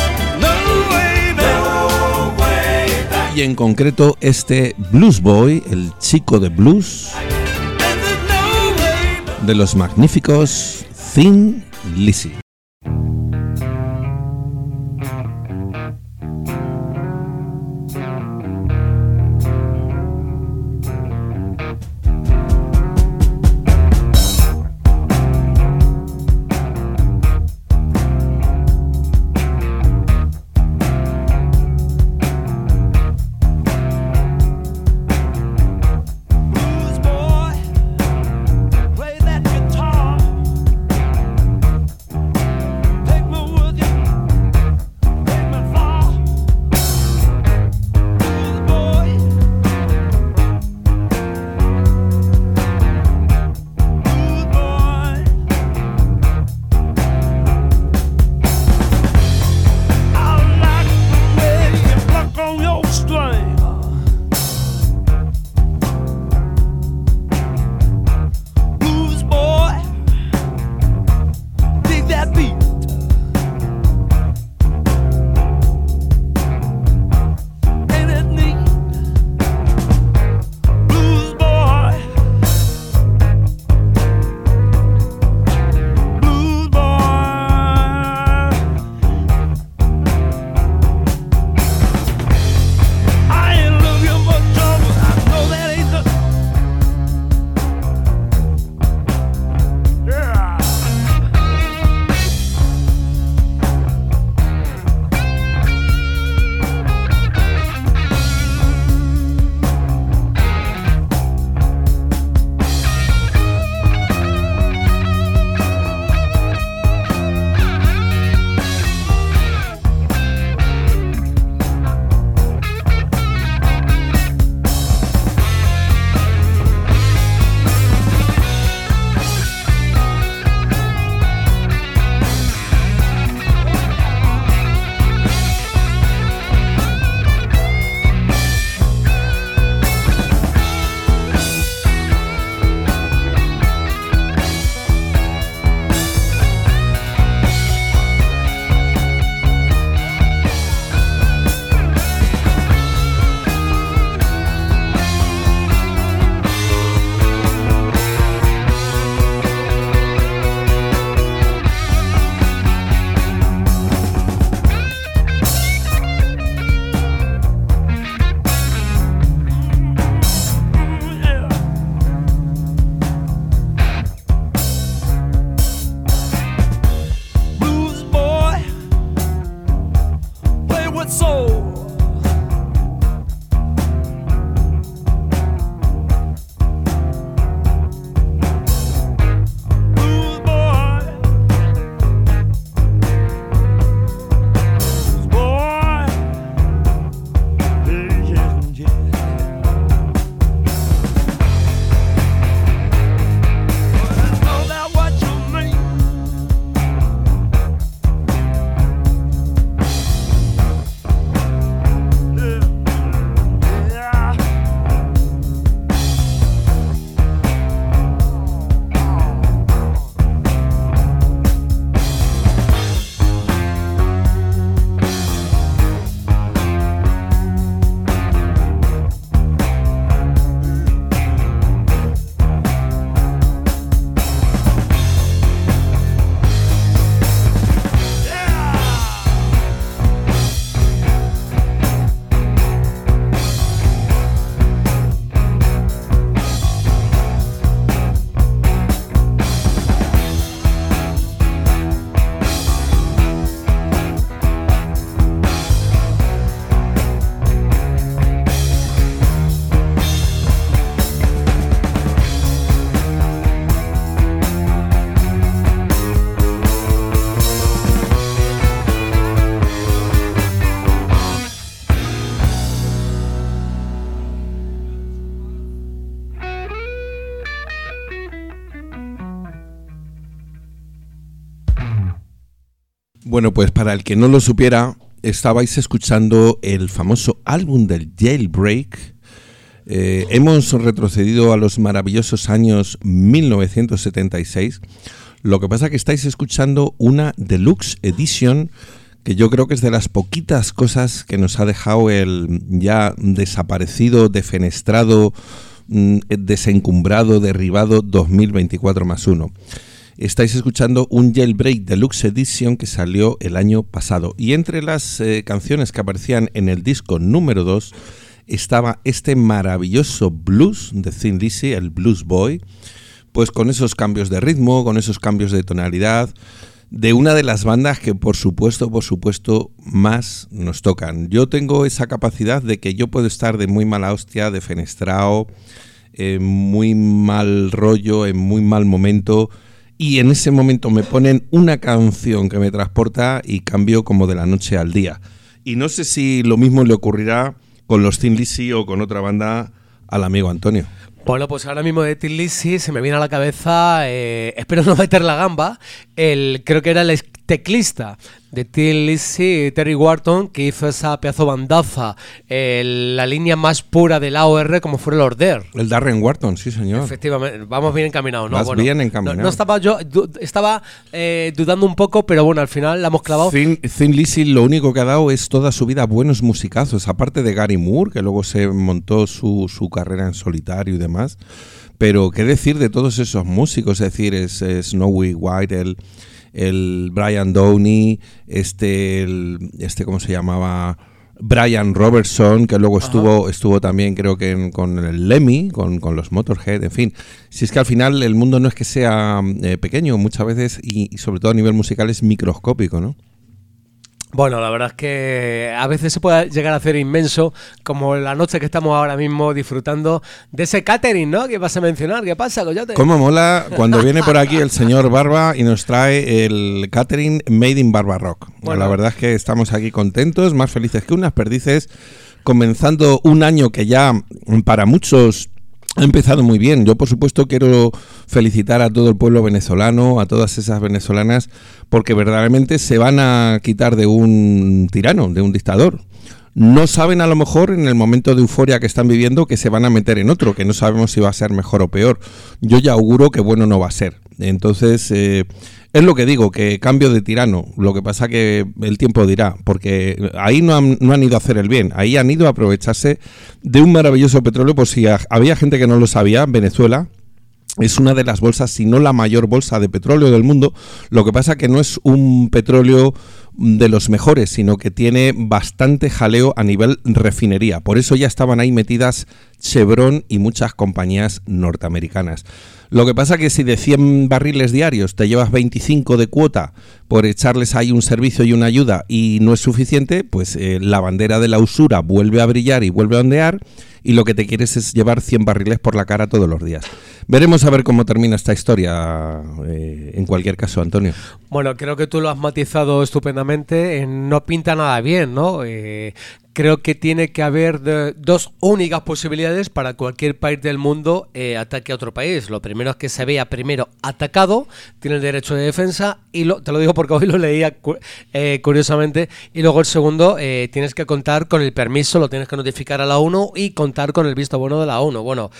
Y en concreto este Blues Boy, el chico de blues, de los magníficos Thin Lizzy. Play that guitar. Bueno, pues para el que no lo supiera, estabais escuchando el famoso álbum del Jailbreak. Eh, hemos retrocedido a los maravillosos años mil novecientos setenta y seis. Lo que pasa es que estáis escuchando una Deluxe Edition que yo creo que es de las poquitas cosas que nos ha dejado el ya desaparecido, defenestrado, desencumbrado, derribado dos mil veinticuatro más uno. Estáis escuchando un Jailbreak Deluxe Edition que salió el año pasado. Y entre las eh, canciones que aparecían en el disco número dos estaba este maravilloso blues de Thin Lizzy, el Blues Boy, pues con esos cambios de ritmo, con esos cambios de tonalidad, de una de las bandas que por supuesto, por supuesto, más nos tocan. Yo tengo esa capacidad de que yo puedo estar de muy mala hostia, defenestrado, en muy mal rollo, en muy mal momento, y en ese momento me ponen una canción que me transporta y cambio como de la noche al día. Y no sé si lo mismo le ocurrirá con los Thin Lizzy o con otra banda al amigo Antonio. Bueno, pues ahora mismo de Thin Lizzy se me viene a la cabeza, eh, espero no meter la gamba, el creo que era el teclista de Thin Lizzy, Terry Wharton, que hizo esa pedazo bandaza, eh, la línea más pura del A O R como fue el Order. El Darren Wharton, sí señor. Efectivamente, vamos bien encaminados, ¿no? Vas bueno, bien encaminado. No, no estaba yo, du, estaba eh, dudando un poco, pero bueno, al final la hemos clavado. Thin, Thin Lizzy lo único que ha dado es toda su vida buenos musicazos, aparte de Gary Moore, que luego se montó su, su carrera en solitario y demás. Pero qué decir de todos esos músicos, es decir, es, es Snowy White, el... el Brian Downey, este, el, este ¿cómo se llamaba? Brian Robertson, que luego estuvo Ajá. estuvo también creo que en, con el Lemmy, con, con los Motorhead, en fin. Si es que al final el mundo no es que sea eh, pequeño, muchas veces, y, y sobre todo a nivel musical es microscópico, ¿no? Bueno, la verdad es que a veces se puede llegar a hacer inmenso, como la noche que estamos ahora mismo disfrutando de ese catering, ¿no? Que vas a mencionar. ¿Qué pasa, Coyote? ¿Cómo mola cuando viene por aquí el señor Barba y nos trae el catering Made in Barba Rock? Bueno, la verdad es que estamos aquí contentos, más felices que unas perdices, comenzando un año que ya para muchos ha empezado muy bien. Yo, por supuesto, quiero felicitar a todo el pueblo venezolano, a todas esas venezolanas, porque verdaderamente se van a quitar de un tirano, de un dictador. No saben a lo mejor en el momento de euforia que están viviendo que se van a meter en otro, que no sabemos si va a ser mejor o peor. Yo ya auguro que bueno no va a ser. Entonces, eh, es lo que digo, que cambio de tirano. Lo que pasa que el tiempo dirá, porque ahí no han, no han ido a hacer el bien, ahí han ido a aprovecharse de un maravilloso petróleo. Por si había gente que no lo sabía, Venezuela es una de las bolsas, si no la mayor bolsa de petróleo del mundo. Lo que pasa que no es un petróleo de los mejores, sino que tiene bastante jaleo a nivel refinería. Por eso ya estaban ahí metidas Chevron y muchas compañías norteamericanas. Lo que pasa que si de cien barriles diarios te llevas veinticinco de cuota por echarles ahí un servicio y una ayuda y no es suficiente, pues eh, la bandera de la usura vuelve a brillar y vuelve a ondear, y lo que te quieres es llevar cien barriles por la cara todos los días. Veremos a ver cómo termina esta historia, eh, en cualquier caso, Antonio. Bueno, creo que tú lo has matizado estupendamente, eh, no pinta nada bien, ¿no? Eh, creo que tiene que haber de, dos únicas posibilidades para cualquier país del mundo eh, ataque a otro país. Lo primero es que se vea primero atacado, tiene el derecho de defensa, y lo, te lo digo porque hoy lo leía eh, curiosamente, y luego el segundo, eh, tienes que contar con el permiso, lo tienes que notificar a la ONU y contar con el visto bueno de la ONU. Bueno,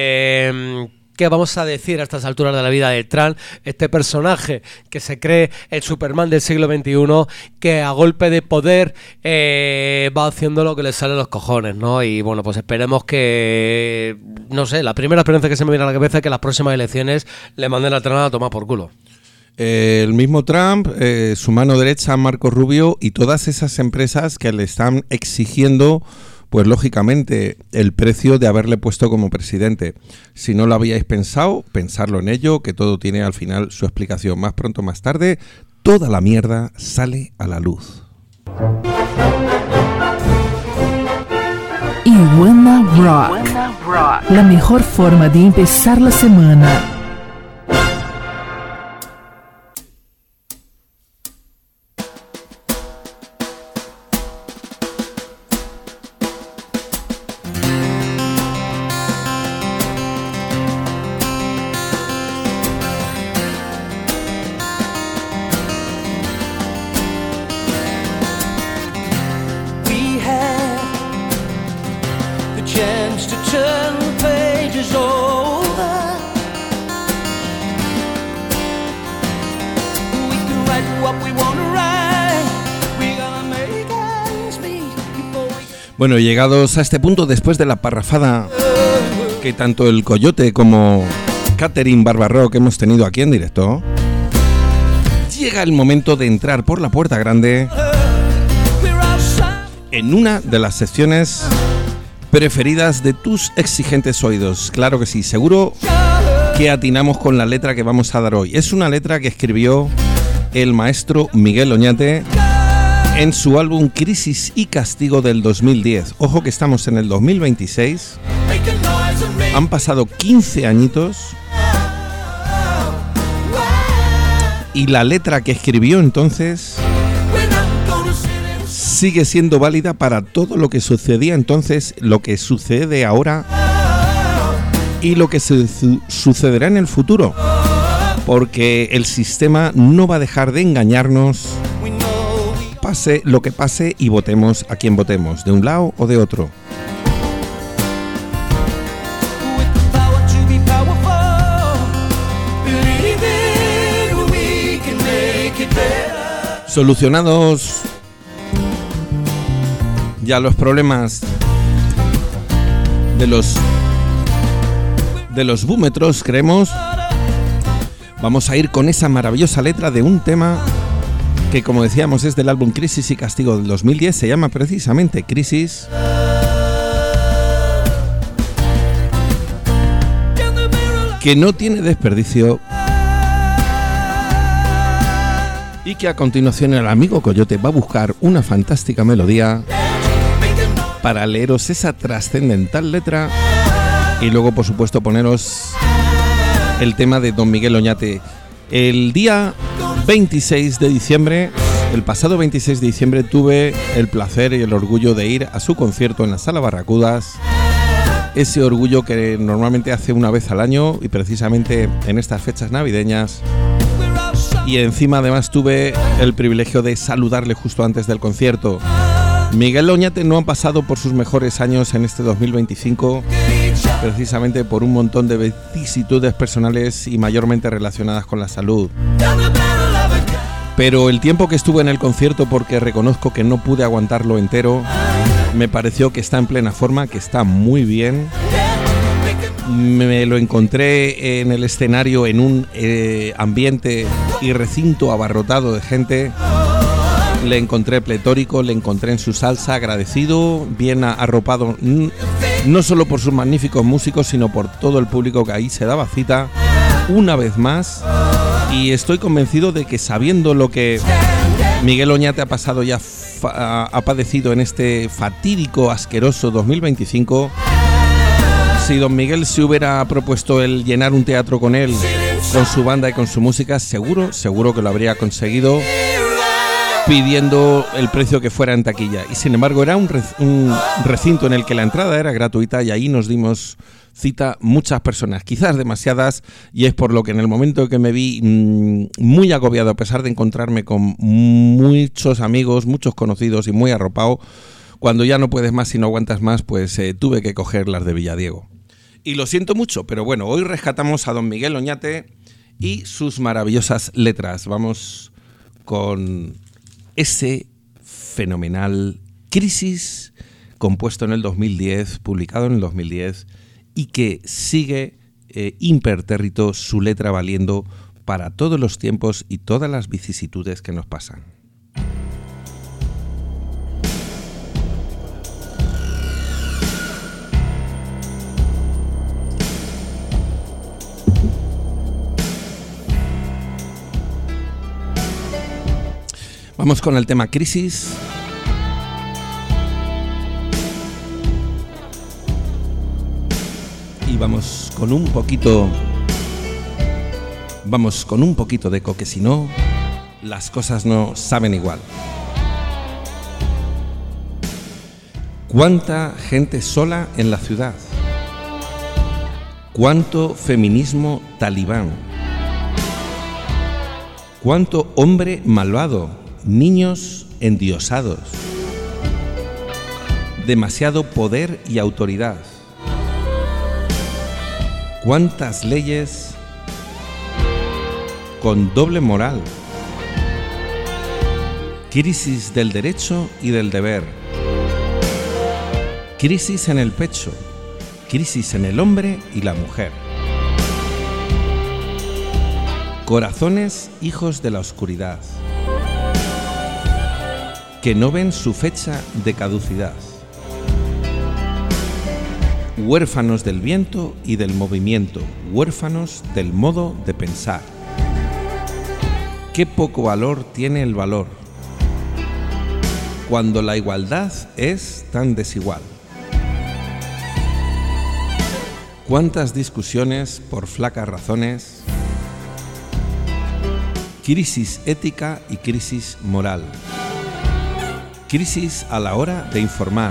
eh... ¿qué vamos a decir a estas alturas de la vida de Trump? Este personaje que se cree el Superman del siglo veintiuno, que a golpe de poder eh, va haciendo lo que le sale a los cojones, ¿no? Y bueno, pues esperemos que, no sé, la primera experiencia que se me viene a la cabeza es que las próximas elecciones le manden a Trump a tomar por culo. Eh, el mismo Trump, eh, su mano derecha, Marco Rubio, y todas esas empresas que le están exigiendo, pues lógicamente, el precio de haberle puesto como presidente. Si no lo habíais pensado, pensarlo en ello, que todo tiene al final su explicación. Más pronto o más tarde, toda la mierda sale a la luz. Iguana Rock, la mejor forma de empezar la semana. what we wanna write. We gotta make ends meet before we Bueno, llegados a este punto, después de la parrafada que tanto el Coyote como Catherine Barbarrock hemos tenido aquí en directo, llega el momento de entrar por la puerta grande en una de las secciones preferidas de tus exigentes oídos. Claro que sí, seguro que atinamos con la letra que vamos a dar hoy. Es una letra que escribió el maestro Miguel Oñate en su álbum Crisis y Castigo del dos mil diez. Ojo que estamos en el dos mil veintiséis. Han pasado quince añitos. Y la letra que escribió entonces sigue siendo válida para todo lo que sucedía entonces, lo que sucede ahora y lo que su- su- sucederá en el futuro. Porque el sistema no va a dejar de engañarnos, pase lo que pase y votemos a quien votemos, de un lado o de otro. power to be powerful. Believe it, we can make it better. Solucionados ya los problemas de los de los búmetros, creemos, vamos a ir con esa maravillosa letra de un tema que, como decíamos, es del álbum Crisis y Castigo del dos mil diez, se llama precisamente Crisis. Que no tiene desperdicio y que a continuación el amigo Coyote va a buscar una fantástica melodía para leeros esa trascendental letra y luego, por supuesto, poneros el tema de Don Miguel Oñate. El día veintiséis de diciembre, el pasado veintiséis de diciembre, tuve el placer y el orgullo de ir a su concierto en la Sala Barracudas. Ese orgullo que normalmente hace una vez al año y precisamente en estas fechas navideñas. Y encima además tuve el privilegio de saludarle justo antes del concierto. Miguel Oñate no ha pasado por sus mejores años en este dos mil veinticinco, precisamente por un montón de vicisitudes personales y mayormente relacionadas con la salud. Pero el tiempo que estuve en el concierto, porque reconozco que no pude aguantarlo entero, me pareció que está en plena forma, que está muy bien. Me lo encontré en el escenario en un eh, ambiente y recinto abarrotado de gente. Le encontré pletórico, le encontré en su salsa, agradecido, bien arropado, no solo por sus magníficos músicos, sino por todo el público que ahí se daba cita una vez más. Y estoy convencido de que, sabiendo lo que Miguel Oñate ha pasado ya, fa- ha padecido en este fatídico, asqueroso dos mil veinticinco, si Don Miguel se hubiera propuesto el llenar un teatro con él, con su banda y con su música, seguro, seguro que lo habría conseguido, pidiendo el precio que fuera en taquilla. Y sin embargo era un, re- un recinto en el que la entrada era gratuita y ahí nos dimos cita muchas personas, quizás demasiadas, y es por lo que en el momento que me vi mmm, muy agobiado, a pesar de encontrarme con muchos amigos, muchos conocidos y muy arropado, cuando ya no puedes más y no aguantas más, pues eh, tuve que coger las de Villadiego. Y lo siento mucho, pero bueno, hoy rescatamos a Don Miguel Oñate y sus maravillosas letras. Vamos con ese fenomenal Crisis, compuesto en el dos mil diez, publicado en el dos mil diez, y que sigue eh, impertérrito, su letra valiendo para todos los tiempos y todas las vicisitudes que nos pasan. Vamos con el tema Crisis. Y vamos con un poquito... Vamos con un poquito de eco, que si no, las cosas no saben igual. ¿Cuánta gente sola en la ciudad? ¿Cuánto feminismo talibán? ¿Cuánto hombre malvado? Niños endiosados. Demasiado poder y autoridad. ¿Cuántas leyes con doble moral? crisis del derecho y del deber, crisis en el pecho, crisis en el hombre y la mujer. Corazones hijos de la oscuridad, que no ven su fecha de caducidad. Huérfanos del viento y del movimiento, huérfanos del modo de pensar. Qué poco valor tiene el valor, cuando la igualdad es tan desigual. Cuántas discusiones por flacas razones, crisis ética y crisis moral, crisis a la hora de informar,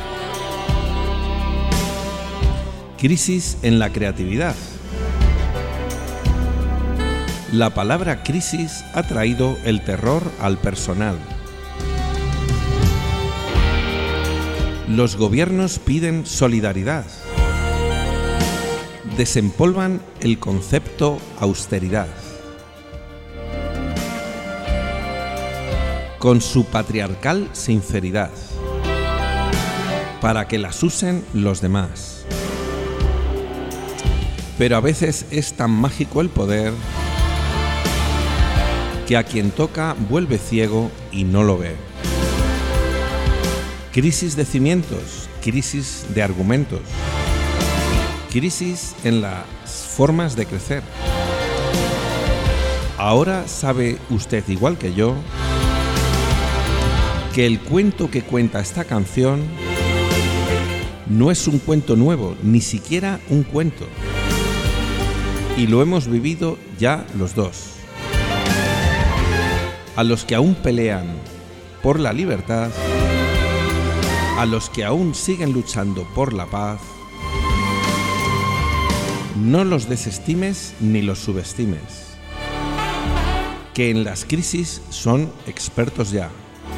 crisis en la creatividad. La palabra crisis ha traído el terror al personal. Los gobiernos piden solidaridad. Desempolvan el concepto austeridad. Con su patriarcal sinceridad, para que las usen los demás. Pero a veces es tan mágico el poder que a quien toca vuelve ciego y no lo ve. Crisis de cimientos, crisis de argumentos, crisis en las formas de crecer. Ahora sabe usted igual que yo que el cuento que cuenta esta canción no es un cuento nuevo, ni siquiera un cuento. Y lo hemos vivido ya los dos. A los que aún pelean por la libertad, a los que aún siguen luchando por la paz, no los desestimes ni los subestimes, que en las crisis son expertos ya.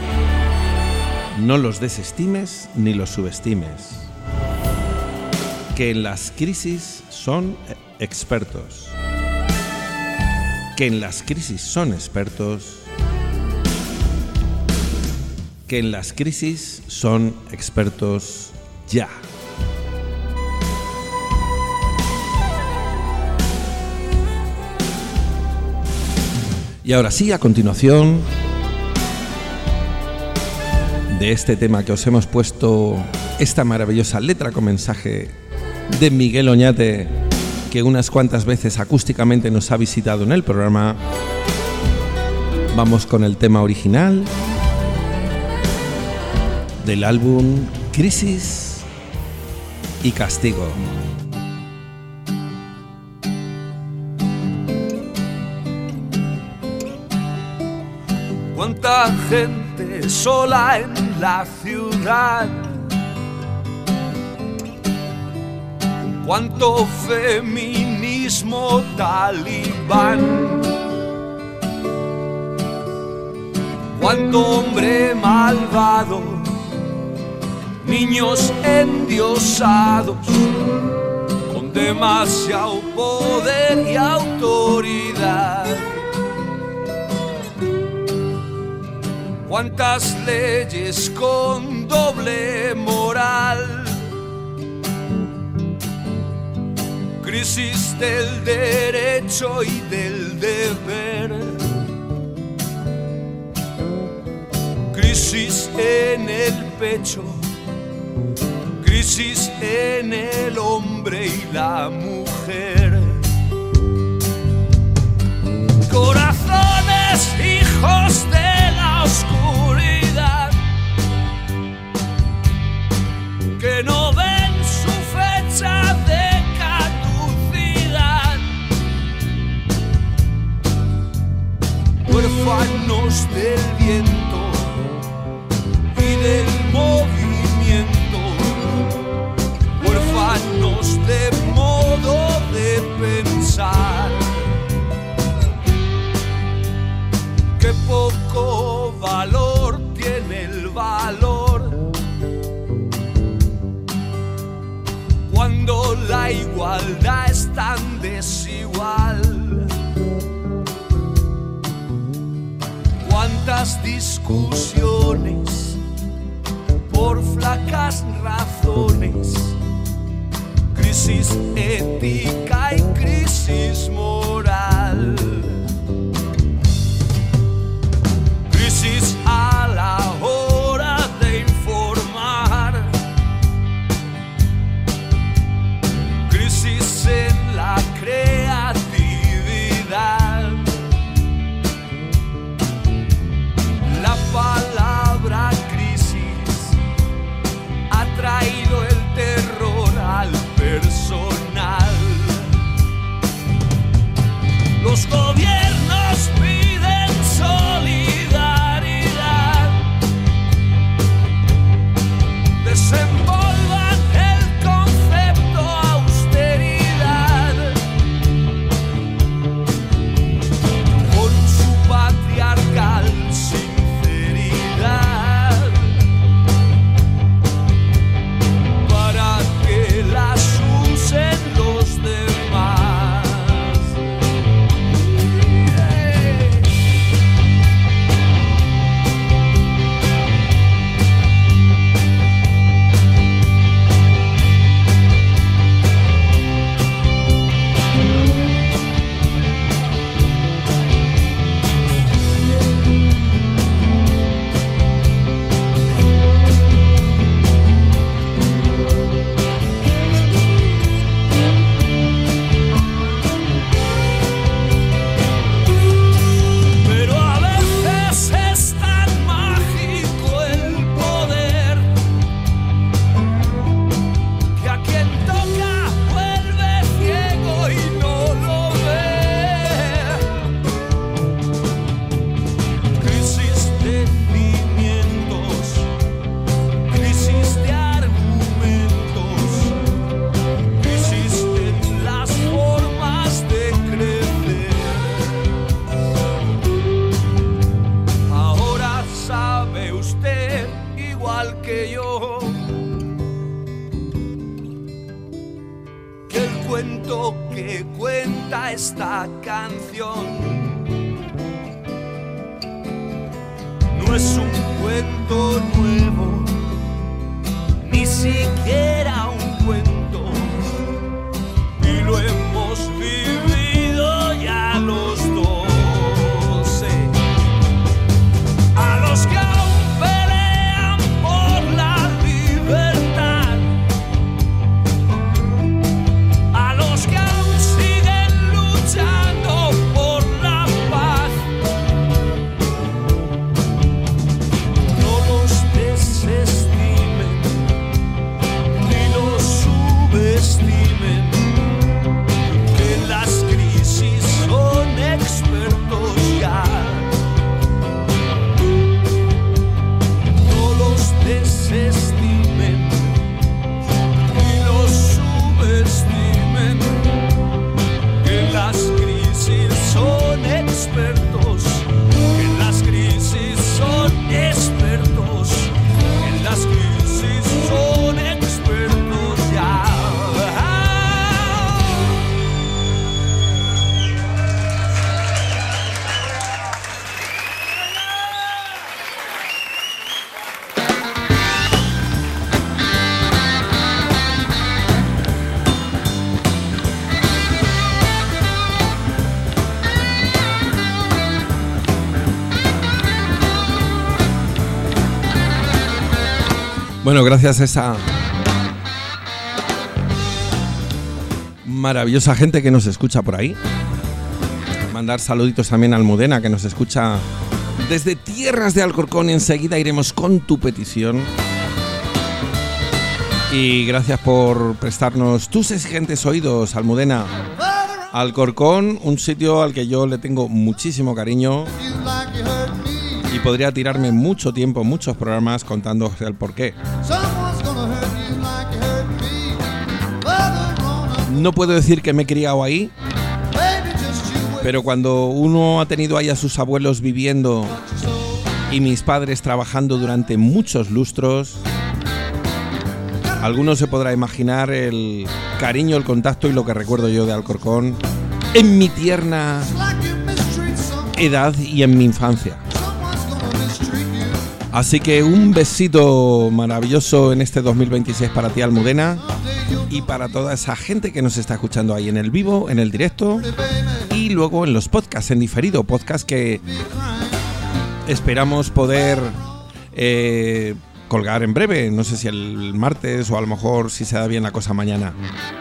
No los desestimes ni los subestimes, que en las crisis son expertos, que en las crisis son expertos, que en las crisis son expertos ya. Y ahora sí, a continuación de este tema que os hemos puesto, esta maravillosa letra con mensaje de Miguel Oñate, que unas cuantas veces acústicamente nos ha visitado en el programa. Vamos con el tema original del álbum Crisis y Castigo. Cuánta gente sola en la ciudad, cuánto feminismo talibán, cuánto hombre malvado, niños endiosados con demasiado poder y autoridad. Cuántas leyes con doble moral, crisis del derecho y del deber, crisis en el pecho, crisis en el hombre y la mujer. Corazones hijos de la oscuridad, que no ven su fecha de caducidad. Huérfanos del viento y del movimiento, huérfanos de modo de pensar. Qué poco valor tiene el valor, cuando la igualdad es tan desigual. Cuánta las discusiones por flacas razones, crisis ética y crisis moral, crisis a la hora de informar, crisis en la creatividad. La palabra crisis ha traído el terror al personal. Los gobiernos piden solidaridad, desenvolvan el concepto austeridad con su patriarcal sinceridad, para que las usen los demás. Pero a veces es tan mágico el poder que a quien toca vuelve ciego y no lo ve. Crisis de cimientos, crisis de argumentos, crisis en las formas de crecer. Ahora sabe usted, igual que yo, que el cuento que cuenta esta canción no es un cuento nuevo, ni siquiera un cuento, y lo hemos vivido ya los dos. eh. A los que aún pelean por la libertad, a los que aún siguen luchando por la paz, no los desestimen ni los subestimen, que en las crisis son expertos ya. No los desestimen ni los subestimen, que en las crisis son expertos, que en las crisis son expertos, que en las crisis son expertos ya. Bueno, gracias a esa maravillosa gente que nos escucha por ahí. Mandar saluditos también a Almudena, que nos escucha desde tierras de Alcorcón, y enseguida iremos con tu petición. Y gracias por prestarnos tus exigentes oídos, Almudena. Alcorcón, un sitio al que yo le tengo muchísimo cariño y podría tirarme mucho tiempo, muchos programas contando el porqué. No puedo decir que me he criado ahí, pero cuando uno ha tenido ahí a sus abuelos viviendo y mis padres trabajando durante muchos lustros, alguno se podrá imaginar el cariño, el contacto y lo que recuerdo yo de Alcorcón en mi tierna edad y en mi infancia. Así que un besito maravilloso en este dos mil veintiséis para ti, Almudena, y para toda esa gente que nos está escuchando ahí en el vivo, en el directo y luego en los podcasts, en diferido, podcast que esperamos poder eh, colgar en breve, no sé si el martes o a lo mejor si se da bien la cosa mañana.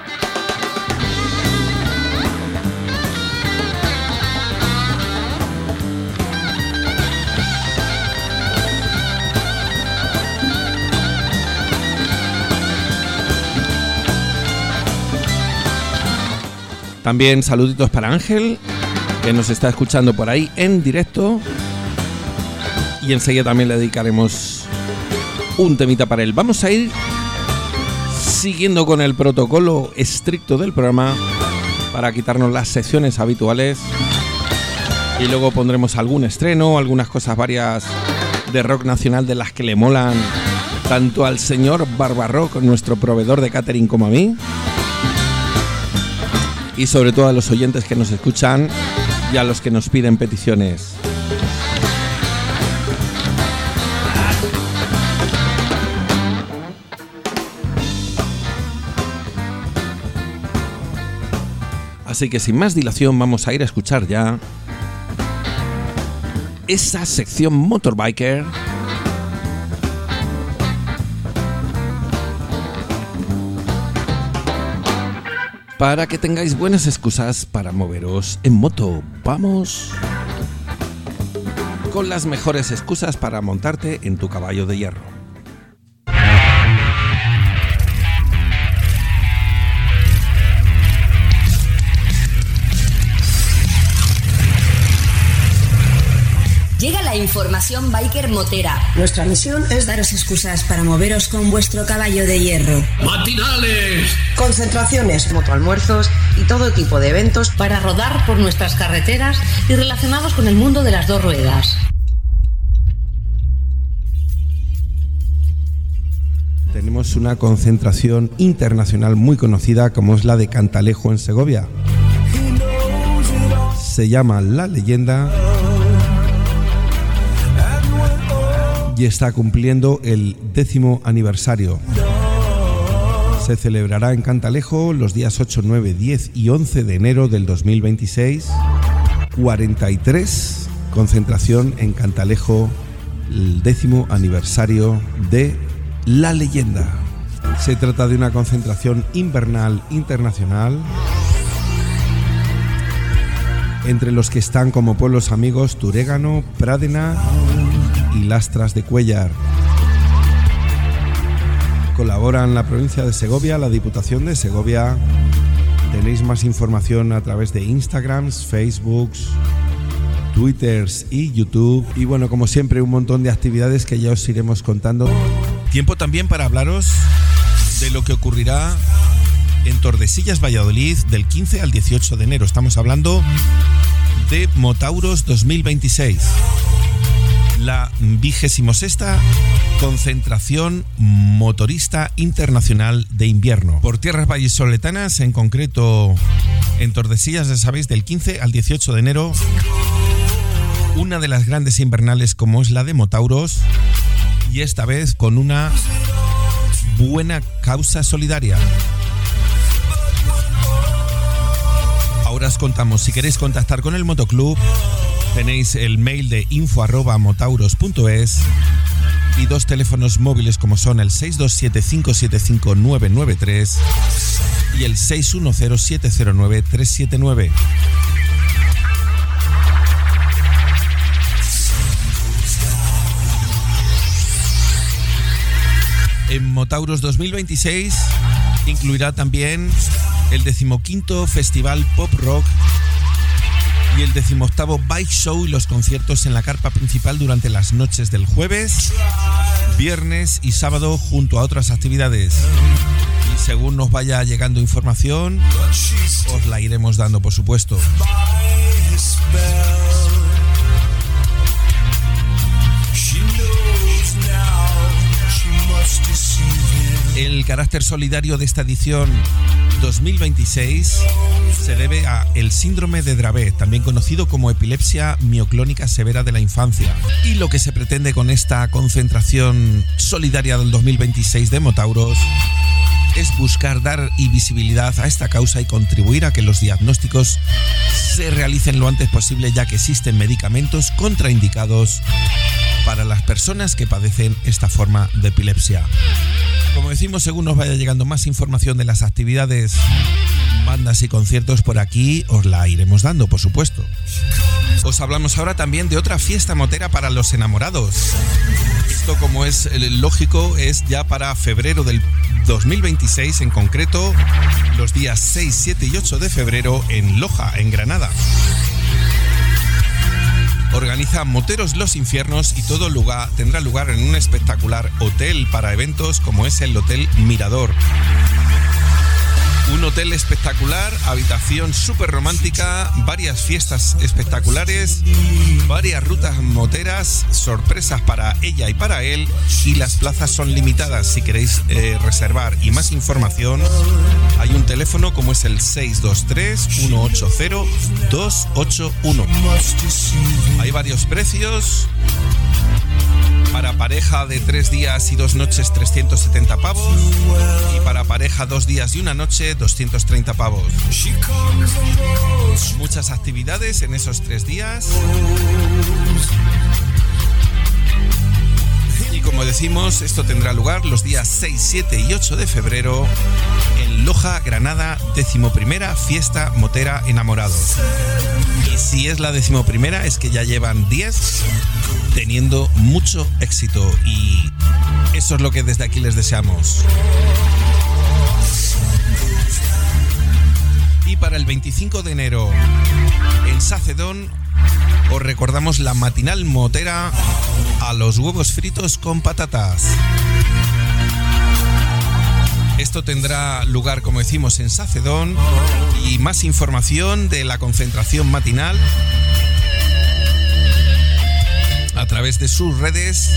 También saluditos para Ángel, que nos está escuchando por ahí en directo. Y enseguida también le dedicaremos un temita para él. Vamos a ir siguiendo con el protocolo estricto del programa para quitarnos las secciones habituales. Y luego pondremos algún estreno, algunas cosas varias de rock nacional de las que le molan tanto al señor Barbarrock, nuestro proveedor de catering, como a mí. Y sobre todo a los oyentes que nos escuchan y a los que nos piden peticiones. Así que sin más dilación vamos a ir a escuchar ya esa sección Motorbiker para que tengáis buenas excusas para moveros en moto. Vamos con las mejores excusas para montarte en tu caballo de hierro. Llega la información biker motera. Nuestra misión es daros excusas para moveros con vuestro caballo de hierro. ¡Matinales! Concentraciones, motoalmuerzos y todo tipo de eventos para rodar por nuestras carreteras y relacionados con el mundo de las dos ruedas. Tenemos una concentración internacional muy conocida como es la de Cantalejo en Segovia. Se llama La Leyenda y está cumpliendo el décimo aniversario. Se celebrará en Cantalejo los días ocho, nueve, diez y once de enero del dos mil veintiséis. cuarenta y tres, concentración en Cantalejo, el décimo aniversario de La Leyenda. Se trata de una concentración invernal internacional entre los que están como pueblos amigos Turégano, Prádena y Lastras de Cuéllar. Colaboran la provincia de Segovia, la Diputación de Segovia. Tenéis más información a través de Instagrams, Facebooks, Twitters y YouTube. Y bueno, como siempre, un montón de actividades que ya os iremos contando. Tiempo también para hablaros de lo que ocurrirá en Tordesillas, Valladolid, del quince al dieciocho de enero. Estamos hablando de Motauros dos mil veintiséis. La vigésimo sexta concentración motorista internacional de invierno. Por tierras vallisoletanas, en concreto en Tordesillas, ya sabéis, del quince al dieciocho de enero, una de las grandes invernales como es la de Motauros, y esta vez con una buena causa solidaria. Ahora os contamos, si queréis contactar con el motoclub, tenéis el mail de info arroba motauros punto es y dos teléfonos móviles como son el seis dos siete cinco siete cinco nueve nueve tres y el seis uno cero siete cero nueve tres siete nueve. En Motauros dos mil veintiséis incluirá también el decimoquinto Festival Pop Rock y el decimoctavo Bike Show y los conciertos en la carpa principal durante las noches del jueves, viernes y sábado, junto a otras actividades. Y según nos vaya llegando información, os la iremos dando, por supuesto. El carácter solidario de esta edición dos mil veintiséis se debe a el síndrome de Dravet, también conocido como epilepsia mioclónica severa de la infancia. Y lo que se pretende con esta concentración solidaria del dos mil veintiséis de Motauros es buscar dar visibilidad a esta causa y contribuir a que los diagnósticos se realicen lo antes posible, ya que existen medicamentos contraindicados para las personas que padecen esta forma de epilepsia. Como decimos, según nos vaya llegando más información de las actividades, bandas y conciertos por aquí, os la iremos dando, por supuesto. Os hablamos ahora también de otra fiesta motera para los enamorados. Esto, como es lógico, es ya para febrero del dos mil veintiséis, en concreto los días seis, siete y ocho de febrero en Loja, en Granada. Organiza Moteros Los Infiernos y todo lugar tendrá lugar en un espectacular hotel para eventos como es el Hotel Mirador. Un hotel espectacular, habitación súper romántica, varias fiestas espectaculares, varias rutas moteras, sorpresas para ella y para él, y las plazas son limitadas. Si queréis eh, reservar y más información, hay un teléfono como es el seis dos tres, uno ocho cero, dos ocho uno. Hay varios precios. Para pareja de tres días y dos noches, trescientos setenta pavos. Y para pareja dos días y una noche, doscientos treinta pavos. Muchas actividades en esos tres días. Y como decimos, esto tendrá lugar los días seis, siete y ocho de febrero en Loja, Granada, decimoprimera fiesta motera enamorados. Y si es la decimoprimera, es que ya llevan diez teniendo mucho éxito, y eso es lo que desde aquí les deseamos. Y para el veinticinco de enero en Sacedón os recordamos la matinal motera a los huevos fritos con patatas. Esto tendrá lugar, como decimos, en Sacedón, y más información de la concentración matinal a través de sus redes,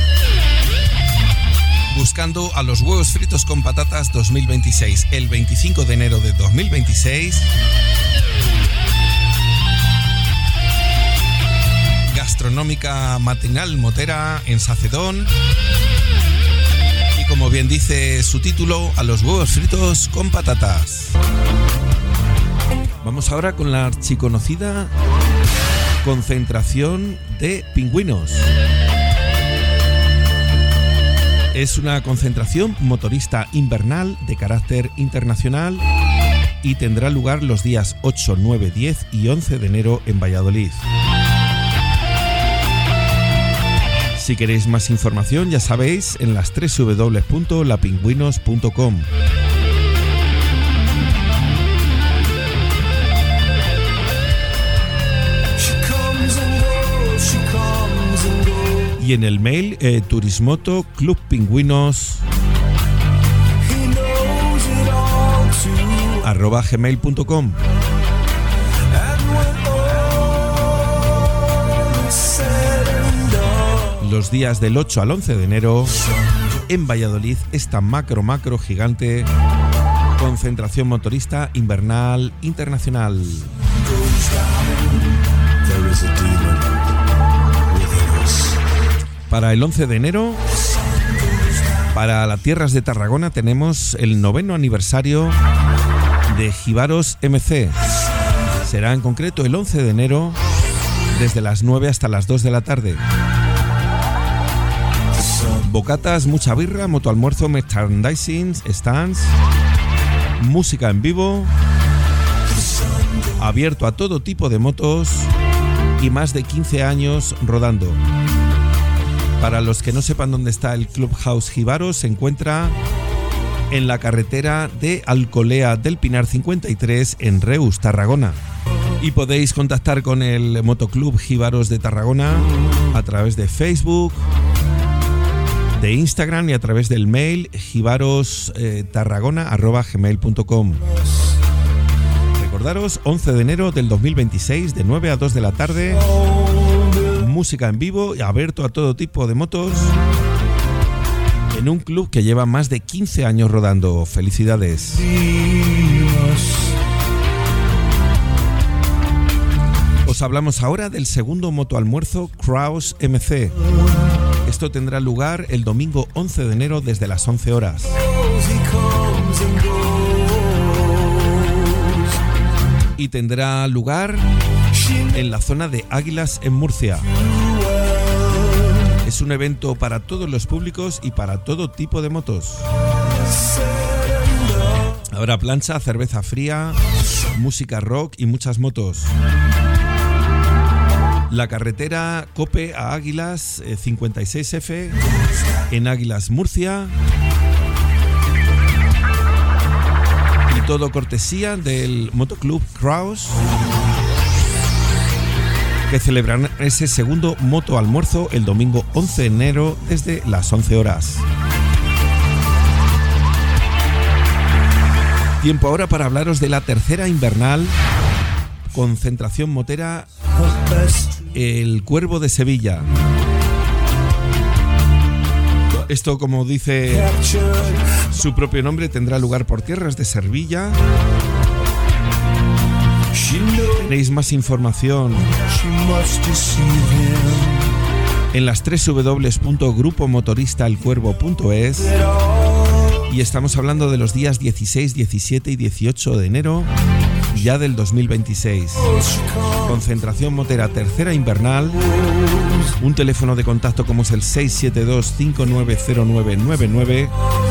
buscando a los huevos fritos con patatas dos mil veintiséis, el veinticinco de enero de dos mil veintiséis. Gastronómica matinal motera en Sacedón. Y como bien dice su título, a los huevos fritos con patatas. Vamos ahora con la archiconocida concentración de pingüinos. Es una concentración motorista invernal de carácter internacional y tendrá lugar los días ocho, nueve, diez y once de enero en Valladolid. Si queréis más información, ya sabéis, en las doble u doble u doble u punto lapingüinos punto com. Y en el mail eh, turismoto club pingüinos arroba gmail punto com. Los días del ocho al once de enero en Valladolid, esta macro macro gigante concentración motorista invernal internacional. Para el once de enero, para las tierras de Tarragona, tenemos el noveno aniversario de Jíbaros M C. Será en concreto el once de enero, desde las nueve hasta las dos de la tarde. Bocatas, mucha birra, motoalmuerzo, merchandising, stands, música en vivo, abierto a todo tipo de motos y más de quince años rodando. Para los que no sepan dónde está el Clubhouse Jíbaros, se encuentra en la carretera de Alcolea del Pinar cincuenta y tres en Reus, Tarragona. Y podéis contactar con el Motoclub Jíbaros de Tarragona a través de Facebook, de Instagram y a través del mail jibarostarragona arroba gmail punto com. Recordaros, once de enero del dos mil veintiséis, de nueve a dos de la tarde, música en vivo y abierto a todo tipo de motos en un club que lleva más de quince años rodando. Felicidades. hablamos ahora del segundo motoalmuerzo Kraus M C. Esto tendrá lugar el domingo once de enero desde las once horas. Y tendrá lugar en la zona de Águilas en Murcia. Es un evento para todos los públicos y para todo tipo de motos. Habrá plancha, cerveza fría, música rock y muchas motos. La carretera Cope a Águilas eh, cincuenta y seis F en Águilas, Murcia. Y todo cortesía del Motoclub Kraus, que celebrarán ese segundo moto almuerzo el domingo once de enero desde las once horas. Tiempo ahora para hablaros de la tercera invernal concentración motera El Cuervo de Sevilla. Esto, como dice su propio nombre, tendrá lugar por tierras de Sevilla. Tenéis más información en las doble u doble u doble u punto grupo motorista el cuervo punto es. Y estamos hablando de los días dieciséis, diecisiete y dieciocho de enero ya del dos mil veintiséis. Concentración motera tercera invernal. Un teléfono de contacto como es el seis siete dos, cinco nueve cero nueve nueve nueve.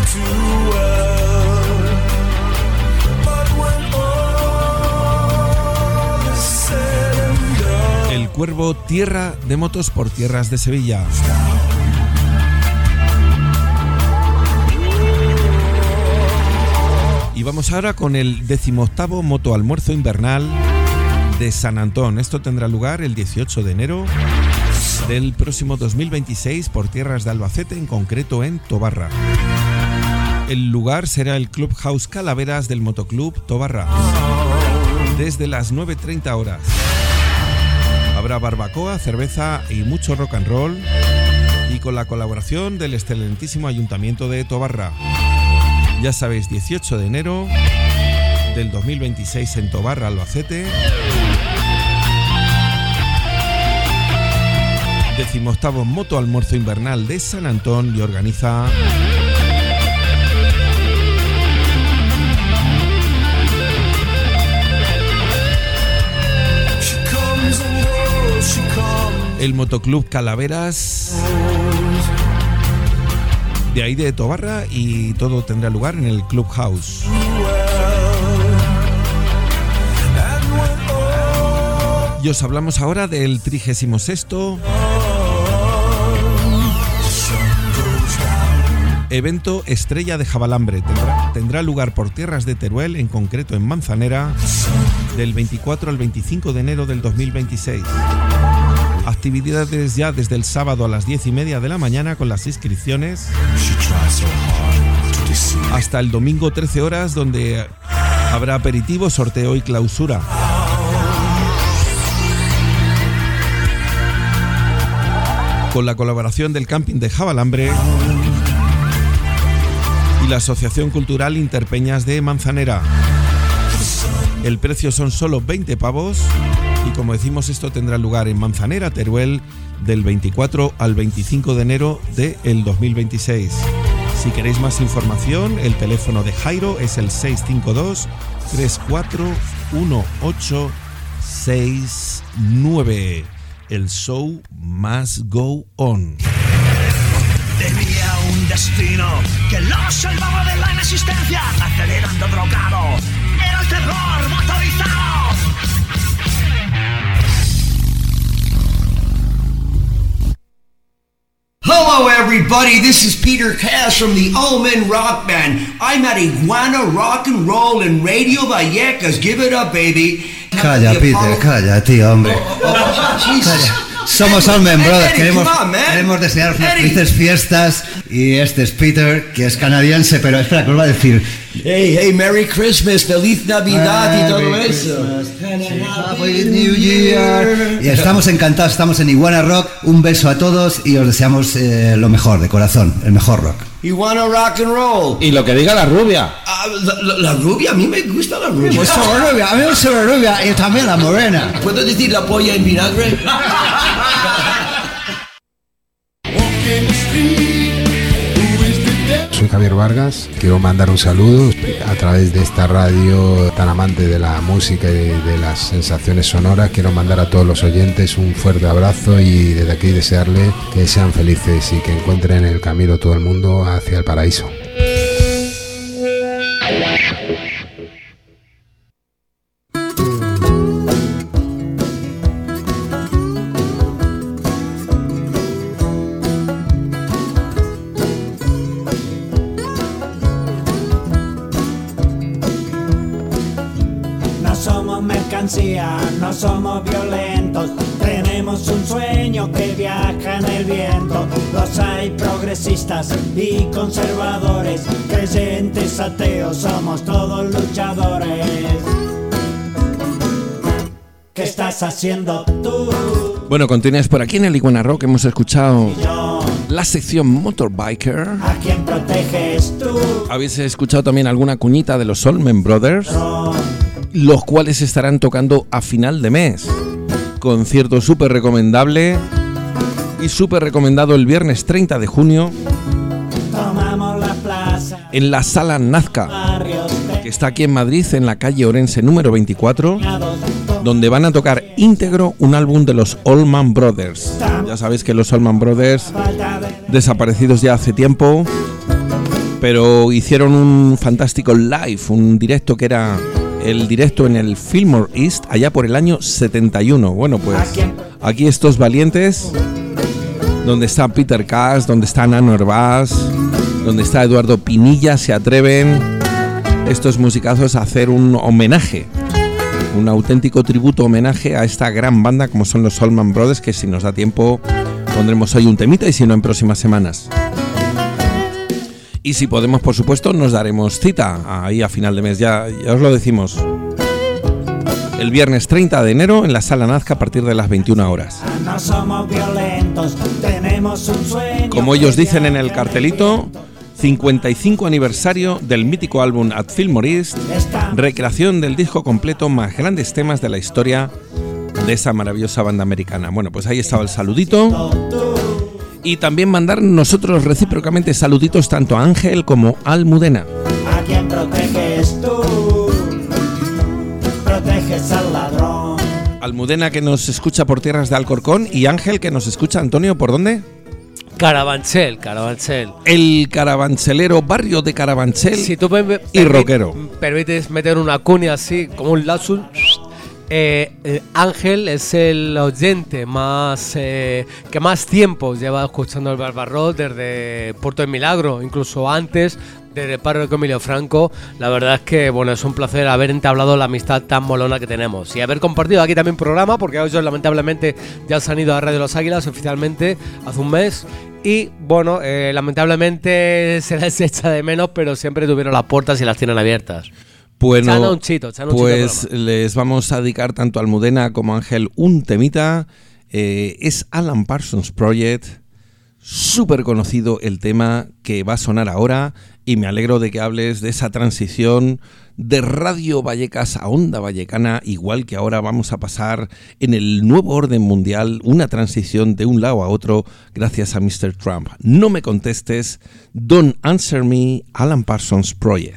El Cuervo, tierra de motos por tierras de Sevilla. Y vamos ahora con el decimoctavo motoalmuerzo invernal de San Antón. Esto tendrá lugar el dieciocho de enero del próximo dos mil veintiséis por tierras de Albacete, en concreto en Tobarra. El lugar será el Clubhouse Calaveras del Motoclub Tobarra, desde las nueve treinta horas. Habrá barbacoa, cerveza y mucho rock and roll, y con la colaboración del excelentísimo Ayuntamiento de Tobarra. Ya sabéis, dieciocho de enero del dos mil veintiséis en Tobarra, Albacete. Decimoctavo moto almuerzo invernal de San Antón, y organiza el Motoclub Calaveras de ahí de Tobarra, y todo tendrá lugar en el Clubhouse. Y os hablamos ahora del trigésimo sexto evento Estrella de Jabalambre. Tendrá, tendrá lugar por tierras de Teruel, en concreto en Manzanera, del veinticuatro al veinticinco de enero del dos mil veintiséis. Actividades ya desde el sábado a las diez y media de la mañana con las inscripciones, hasta el domingo trece horas, donde habrá aperitivo, sorteo y clausura. Con la colaboración del Camping de Jabalambre y la Asociación Cultural Interpeñas de Manzanera. El precio son solo veinte pavos. Y como decimos, esto tendrá lugar en Manzanera, Teruel, del veinticuatro al veinticinco de enero del dos mil veintiséis. Si queréis más información, el teléfono de Jairo es el seis cinco dos, tres cuatro uno ocho seis nueve. El show must go on. Tenía un destino que lo salvaba de la inexistencia, acelerando drogado. Era el terror motorizado. Hello everybody, this is Peter Cash from the Allman Rock Band. I'm at Iguana Rock and Roll in Radio Vallecas. Give it up, baby. Calla, Peter, calla, tío, hombre. Calla. Somos Allman Brothers, queremos, queremos desearos unas felices fiestas. Y este es Peter, que es canadiense, pero espera, que os va a decir. Hey, hey, Merry Christmas, Feliz Navidad y todo eso. Happy New Year. Y estamos encantados, estamos en Iguana Rock. Un beso a todos y os deseamos eh, lo mejor, de corazón, el mejor rock. You wanna rock and roll. Y lo que diga la rubia. Ah, la, la- la rubia, a mí me gusta la rubia. Pues la rubia, a mí me gusta la rubia y también la morena. ¿Puedo decir la polla en vinagre? Soy Javier Vargas, quiero mandar un saludo a través de esta radio tan amante de la música y de, de las sensaciones sonoras. Quiero mandar a todos los oyentes un fuerte abrazo y desde aquí desearles que sean felices y que encuentren el camino todo el mundo hacia el paraíso. No somos mercancía, no somos violentos, tenemos un sueño que viaja en el viento. Los hay progresistas y conservadores, creyentes, ateos, somos todos luchadores. ¿Qué estás haciendo tú? Bueno, continúas por aquí en el Iguana Rock. Hemos escuchado la sección Motorbiker. ¿A quién proteges tú? Habéis escuchado también alguna cuñita de los Allman Brothers, los cuales estarán tocando a final de mes. Concierto súper recomendable y súper recomendado el viernes treinta de junio Tomamos la plaza, en la Sala Nazca, barrios que está aquí en Madrid, en la calle Orense número veinticuatro, donde van a tocar íntegro un álbum de los Allman Brothers. Ya sabéis que los Allman Brothers, desaparecidos ya hace tiempo, pero hicieron un fantástico live, un directo que era el directo en el Fillmore East allá por el año setenta y uno. Bueno, pues aquí estos valientes, donde está Peter Cash, donde está Nano Herbaz, donde está Eduardo Pinilla, se atreven estos musicazos a hacer un homenaje, un auténtico tributo homenaje a esta gran banda como son los Allman Brothers, que si nos da tiempo pondremos hoy un temita y si no en próximas semanas. Y si podemos, por supuesto, nos daremos cita ahí a final de mes, ya, ya os lo decimos. El viernes treinta de enero en la Sala Nazca a partir de las veintiuna horas. no somos violentos, tenemos un sueño. Como ellos dicen en el cartelito, cincuenta y cinco aniversario del mítico álbum At Fillmore East, recreación del disco completo más grandes temas de la historia de esa maravillosa banda americana. Bueno, pues ahí estaba el saludito. Y también mandar nosotros recíprocamente saluditos tanto a Ángel como a Almudena. ¿A quién proteges tú? Proteges al ladrón. Almudena, que nos escucha por tierras de Alcorcón, y Ángel, que nos escucha, Antonio, ¿por dónde? Carabanchel, Carabanchel. El carabanchelero, barrio de Carabanchel, si tú me, y permi- rockero. Permites meter una cuña así, como un lazo. Eh, eh, Ángel es el oyente más eh, que más tiempo lleva escuchando el Barbarrock desde Puerto del Milagro, incluso antes, desde el párroco Emilio Franco. La verdad es que bueno, es un placer haber entablado la amistad tan molona que tenemos y haber compartido aquí también programa, porque ellos lamentablemente ya se han ido a Radio Los Águilas oficialmente hace un mes. Y bueno, eh, lamentablemente se les echa de menos, pero siempre tuvieron las puertas y las tienen abiertas. Bueno, Chana un chito, chana un pues chito les vamos a dedicar tanto a Almudena como a Ángel un temita. Eh, es Alan Parsons Project, súper conocido el tema que va a sonar ahora, y me alegro de que hables de esa transición de Radio Vallecas a Onda Vallecana, igual que ahora vamos a pasar en el nuevo orden mundial, una transición de un lado a otro gracias a mister Trump. No me contestes, Don't Answer Me, Alan Parsons Project.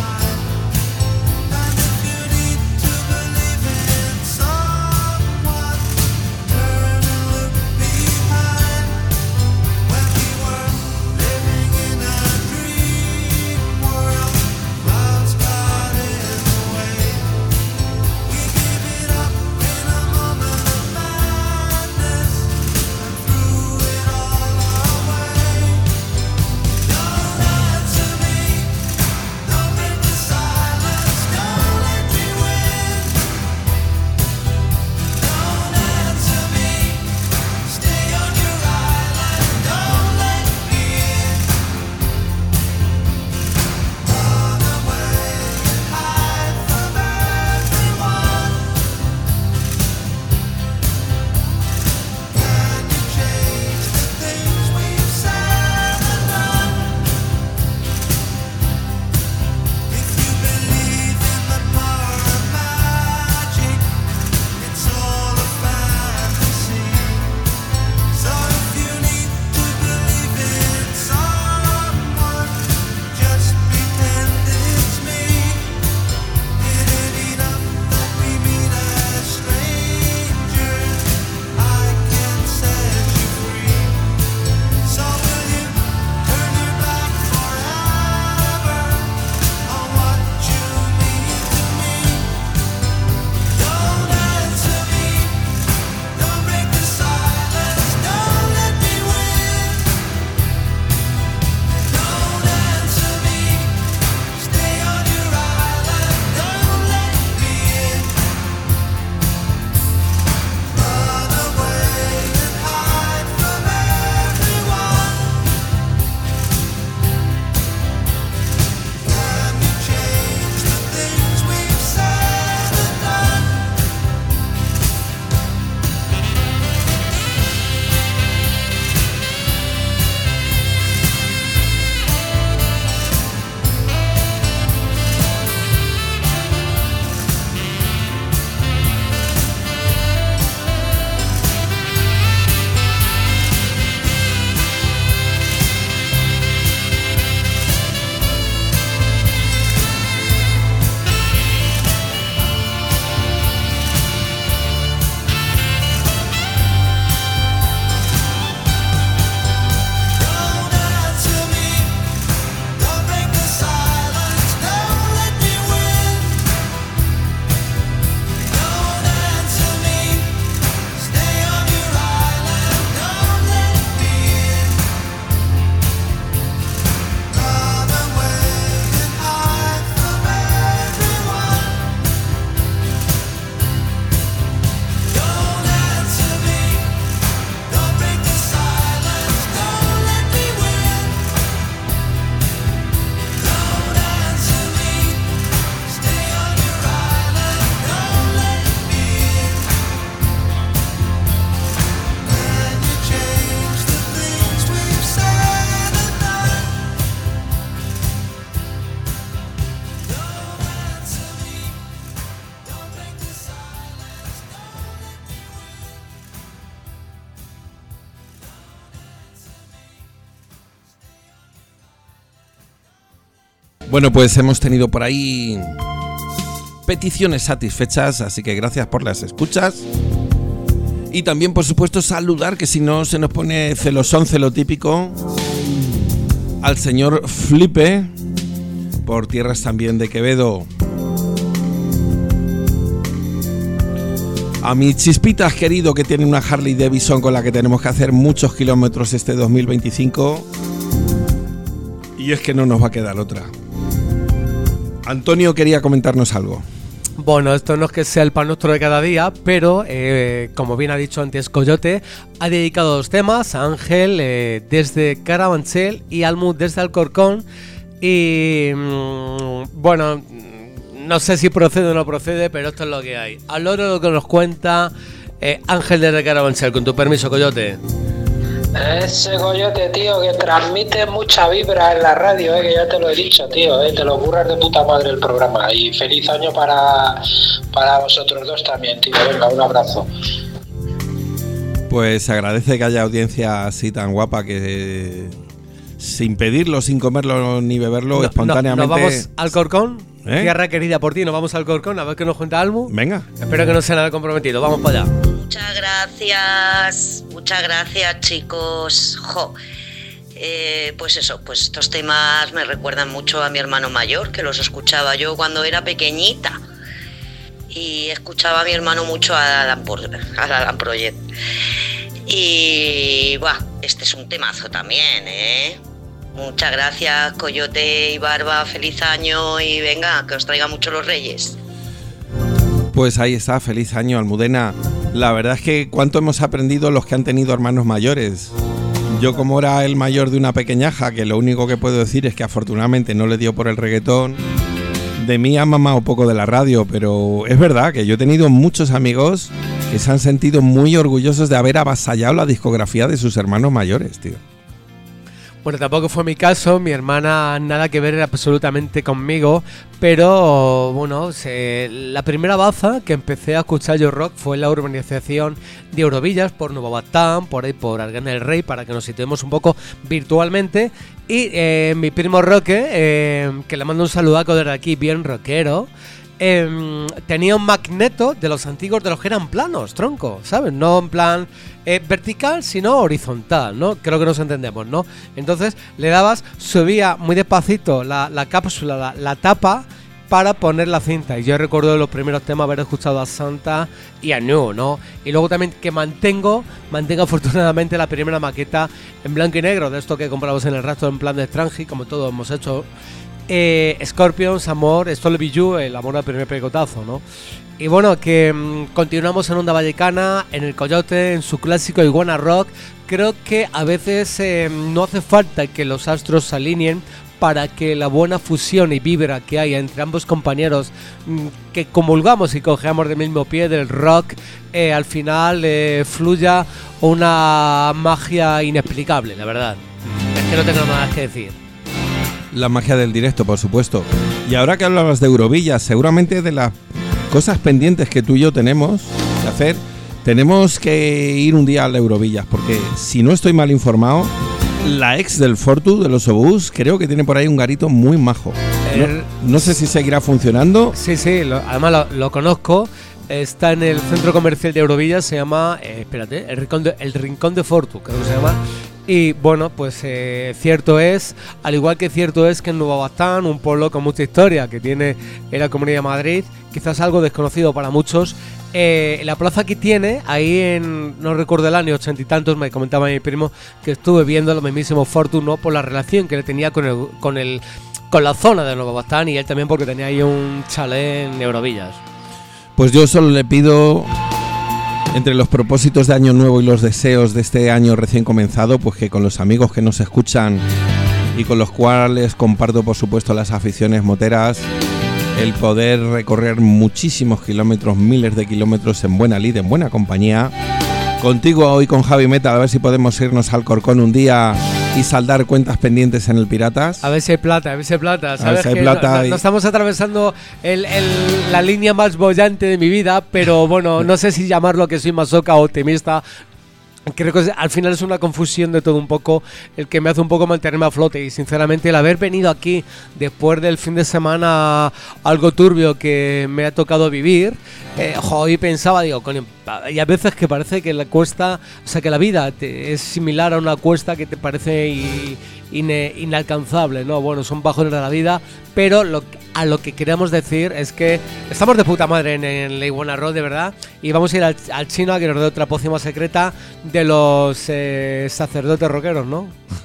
Someone Bueno, pues hemos tenido por ahí peticiones satisfechas, así que gracias por las escuchas. Y también, por supuesto, saludar, que si no se nos pone celosón, celotípico, al señor Flipe, por tierras también de Quevedo. A mi Chispitas querido, que tiene una Harley Davidson con la que tenemos que hacer muchos kilómetros este dos mil veinticinco. Y es que no nos va a quedar otra. Antonio quería comentarnos algo. Bueno, esto no es que sea el pan nuestro de cada día, pero eh, como bien ha dicho antes Coyote, ha dedicado dos temas a Ángel eh, desde Carabanchel y Almu desde Alcorcón. Y mmm, bueno, no sé si procede o no procede, pero esto es lo que hay. Al oro lo que nos cuenta eh, Ángel desde Carabanchel, con tu permiso, Coyote. Ese Coyote, tío, que transmite mucha vibra en la radio, eh, que ya te lo he dicho, tío, eh, te lo curras de puta madre el programa. Y feliz año para, para vosotros dos también, tío. Venga, un abrazo. Pues se agradece que haya audiencia así tan guapa que sin pedirlo, sin comerlo ni beberlo, no, espontáneamente... ¿Nos vamos al Corcón? ¿Eh? Tierra querida por ti, nos vamos al Corcón a ver qué nos cuenta Almu. Venga. Espero que no sea nada comprometido, vamos para allá. Muchas gracias, muchas gracias, chicos. Jo. Eh, pues eso, pues estos temas me recuerdan mucho a mi hermano mayor, que los escuchaba yo cuando era pequeñita. Y escuchaba a mi hermano mucho a Alan, a Alan Project. Y buah, este es un temazo también, ¿eh? Muchas gracias, Coyote y Barba, feliz año y venga, que os traiga mucho los Reyes. Pues ahí está, feliz año, Almudena. La verdad es que cuánto hemos aprendido los que han tenido hermanos mayores. Yo, como era el mayor de una pequeñaja, que lo único que puedo decir es que afortunadamente no le dio por el reggaetón, de mí ha mamado un poco de la radio, pero es verdad que yo he tenido muchos amigos que se han sentido muy orgullosos de haber avasallado la discografía de sus hermanos mayores, tío. Bueno, tampoco fue mi caso, mi hermana nada que ver absolutamente conmigo, pero bueno, se, la primera baza que empecé a escuchar yo rock fue en la urbanización de Eurovillas, por Nuevo Batán, por ahí por Arguén del Rey, para que nos situemos un poco virtualmente. Y eh, mi primo Roque, eh, que le mando un saludaco desde aquí, bien rockero, eh, tenía un magneto de los antiguos, de los que eran planos, tronco, ¿sabes? No en plan eh, vertical, sino horizontal, ¿no? Creo que nos entendemos, ¿no? Entonces le dabas, subía muy despacito la, la cápsula, la, la tapa, para poner la cinta. Y yo recuerdo de los primeros temas haber escuchado a Santa y a New, ¿no? Y luego también que mantengo, mantengo afortunadamente la primera maqueta en blanco y negro, de esto que compramos en el rastro en plan de Strange, como todos hemos hecho. Eh, Scorpions, Amor, Stole Be You, el amor al primer pegotazo, ¿no? Y bueno, que mmm, continuamos en Onda Vallecana, en el Coyote, en su clásico Iguana Rock. Creo que a veces eh, no hace falta que los astros se alineen para que la buena fusión y vibra que hay entre ambos compañeros, mmm, que comulgamos y cojeamos del mismo pie del rock, eh, al final eh, fluya una magia inexplicable, la verdad. Es que no tengo nada más que decir. La magia del directo, por supuesto. Y ahora que hablabas de Eurovillas, seguramente de las cosas pendientes que tú y yo tenemos que hacer, tenemos que ir un día a la Eurovillas, porque si no estoy mal informado, la ex del Fortu, de los Obús, creo que tiene por ahí un garito muy majo. No, no sé si seguirá funcionando. Sí, sí, lo, además lo, lo conozco. Está en el centro comercial de Eurovillas, se llama, eh, espérate, el Rincón de, el Rincón de Fortu, creo que se llama. Y bueno, pues eh, cierto es, al igual que cierto es que en Nuevo Batán, un pueblo con mucha historia que tiene en la Comunidad de Madrid, quizás algo desconocido para muchos, eh, la plaza que tiene, ahí en, no recuerdo el año, ochenta y tantos, me comentaba mi primo que estuve viendo lo mismísimo Fortu, ¿no? Por la relación que le tenía con el, con el, con la zona de Nuevo Batán, y él también porque tenía ahí un chalet en Eurovillas. Pues yo solo le pido, entre los propósitos de Año Nuevo y los deseos de este año recién comenzado, pues que con los amigos que nos escuchan y con los cuales comparto, por supuesto, las aficiones moteras, el poder recorrer muchísimos kilómetros, miles de kilómetros en buena lid, en buena compañía. Contigo hoy con Javi Metal, a ver si podemos irnos al Corcón un día y saldar cuentas pendientes en el Piratas. A ver si hay plata, a ver si hay plata. ¿Sabes? A ver si hay que plata no, y... no estamos atravesando el, el, la línea más bollante de mi vida, pero bueno, no sé si llamarlo que soy masoca o optimista. Creo que al final es una confusión de todo un poco el que me hace un poco mantenerme a flote, y sinceramente el haber venido aquí después del fin de semana algo turbio que me ha tocado vivir, eh, hoy pensaba, digo, coño, hay a veces que parece que la cuesta, o sea que la vida te, es similar a una cuesta que te parece y, ine, inalcanzable, ¿no? Bueno, son bajones de la vida, pero lo, a lo que queremos decir es que estamos de puta madre en, en la Iguana Rock, de verdad, y vamos a ir al, al chino a que nos dé otra pócima secreta de los eh, sacerdotes rockeros, ¿no?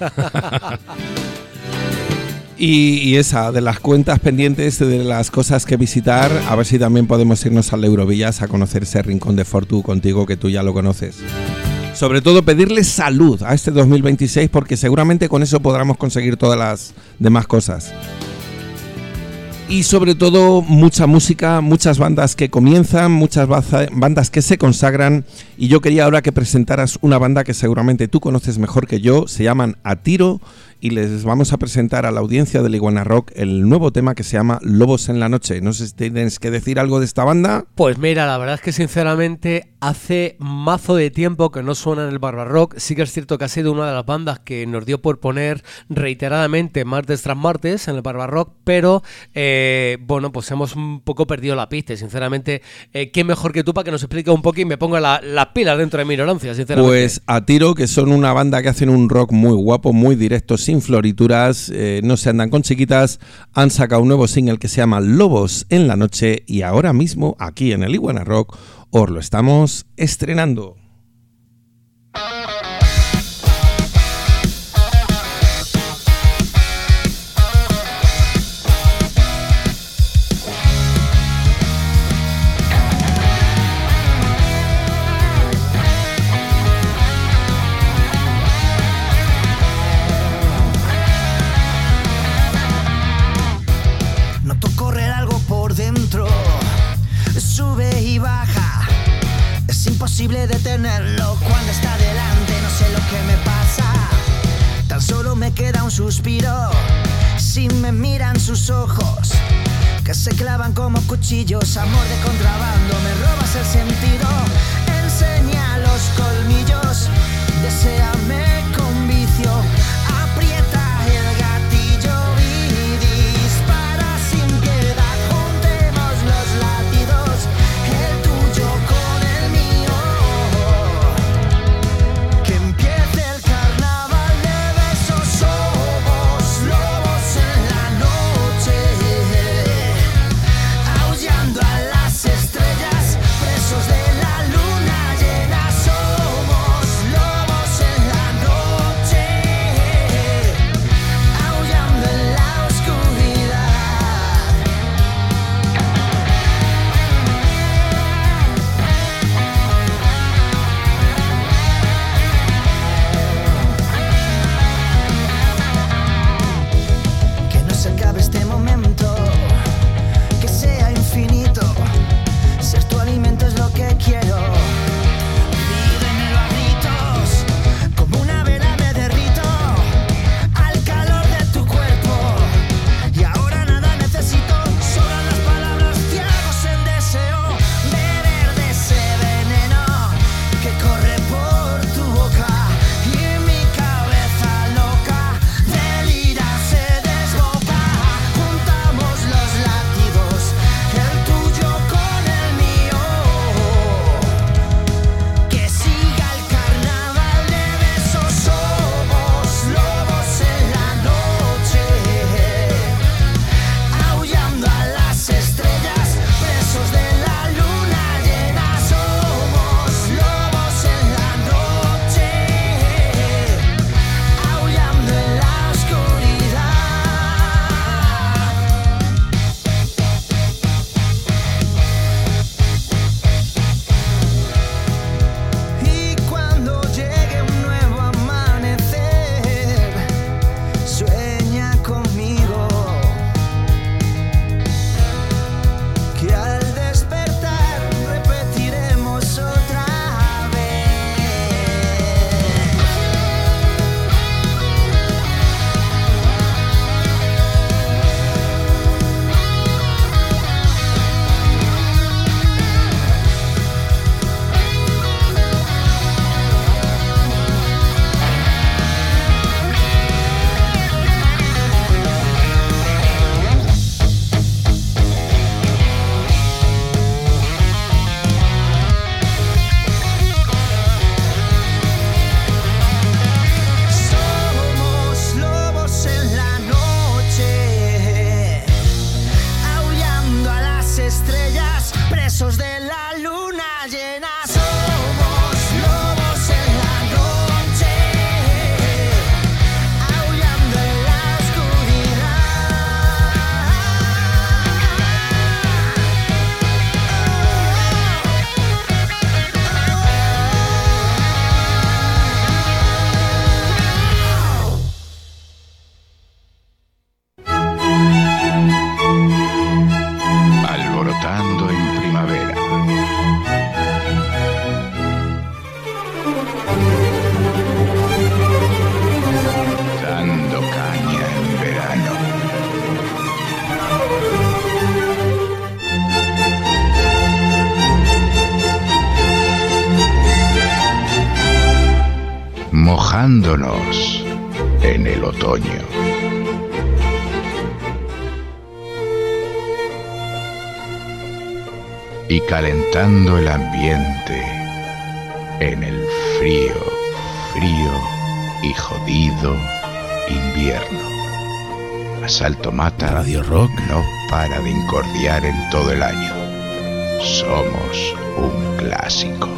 y, y esa, de las cuentas pendientes, de las cosas que visitar, a ver si también podemos irnos al Eurovillas a conocer ese rincón de Fortu contigo, que tú ya lo conoces. Sobre todo pedirle salud a este dos mil veintiséis, porque seguramente con eso podremos conseguir todas las demás cosas. Y sobre todo mucha música, muchas bandas que comienzan, muchas bandas que se consagran, y yo quería ahora que presentaras una banda que seguramente tú conoces mejor que yo. Se llaman A Tiro, y les vamos a presentar a la audiencia de la Iguana Rock el nuevo tema que se llama Lobos en la Noche. No sé si tienes que decir algo de esta banda. Pues mira, la verdad es que sinceramente hace mazo de tiempo que no suena en el Barbarrock. Sí que es cierto que ha sido una de las bandas que nos dio por poner reiteradamente martes tras martes en el Barbarrock, pero eh, bueno, pues hemos un poco perdido la pista, y sinceramente eh, qué mejor que tú para que nos explique un poco y me ponga la, las pilas dentro de mi ignorancia, sinceramente. Pues A Tiro, que son una banda que hacen un rock muy guapo, muy directo, sin florituras, eh, no se andan con chiquitas, han sacado un nuevo single que se llama Lobos en la Noche, y ahora mismo aquí en el Iguana Rock os lo estamos estrenando. Noto correr algo por dentro, sube y baja, es imposible detenerlo cuando está delante, no sé lo que me pasa, tan solo me queda un suspiro, si me miran sus ojos, que se clavan como cuchillos, amor de contrabando, me robas el sentido, enseña los colmillos, deséame con vicio, aprieta el gatillo y dispara sin piedad, juntemos los latidos, el tuyo con el mío, que empiece el carnaval de besos, somos lobos en la noche, aullando a las estrellas, presos de la luna llena, somos lobos en la noche. mojándonos en el otoño. Y calentando el ambiente en el frío, frío y jodido invierno. Asalto Mata Radio Rock no para de incordiar en todo el año. Somos un clásico.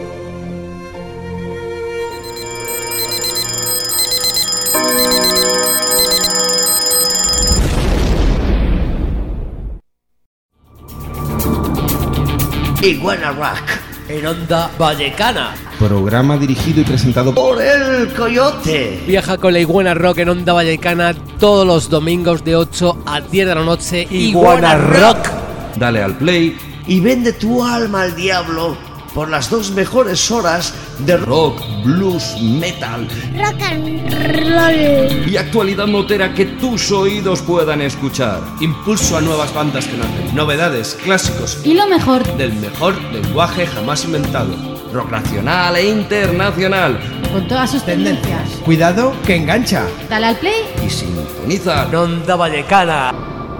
Iguana Rock en Onda Vallecana. Programa dirigido y presentado por el Coyote. Viaja con la Iguana Rock en Onda Vallecana todos los domingos de ocho a diez de la noche. Iguana, Iguana Rock. Dale al play y vende tu alma al diablo por las dos mejores horas de rock, blues, metal, rock and roll y actualidad motera que tus oídos puedan escuchar. Impulso a nuevas bandas que nacen, novedades, clásicos y lo mejor del mejor lenguaje jamás inventado. Rock nacional e internacional, con todas sus tendencias. Cuidado que engancha. Dale al play y sintoniza en Onda Vallecana.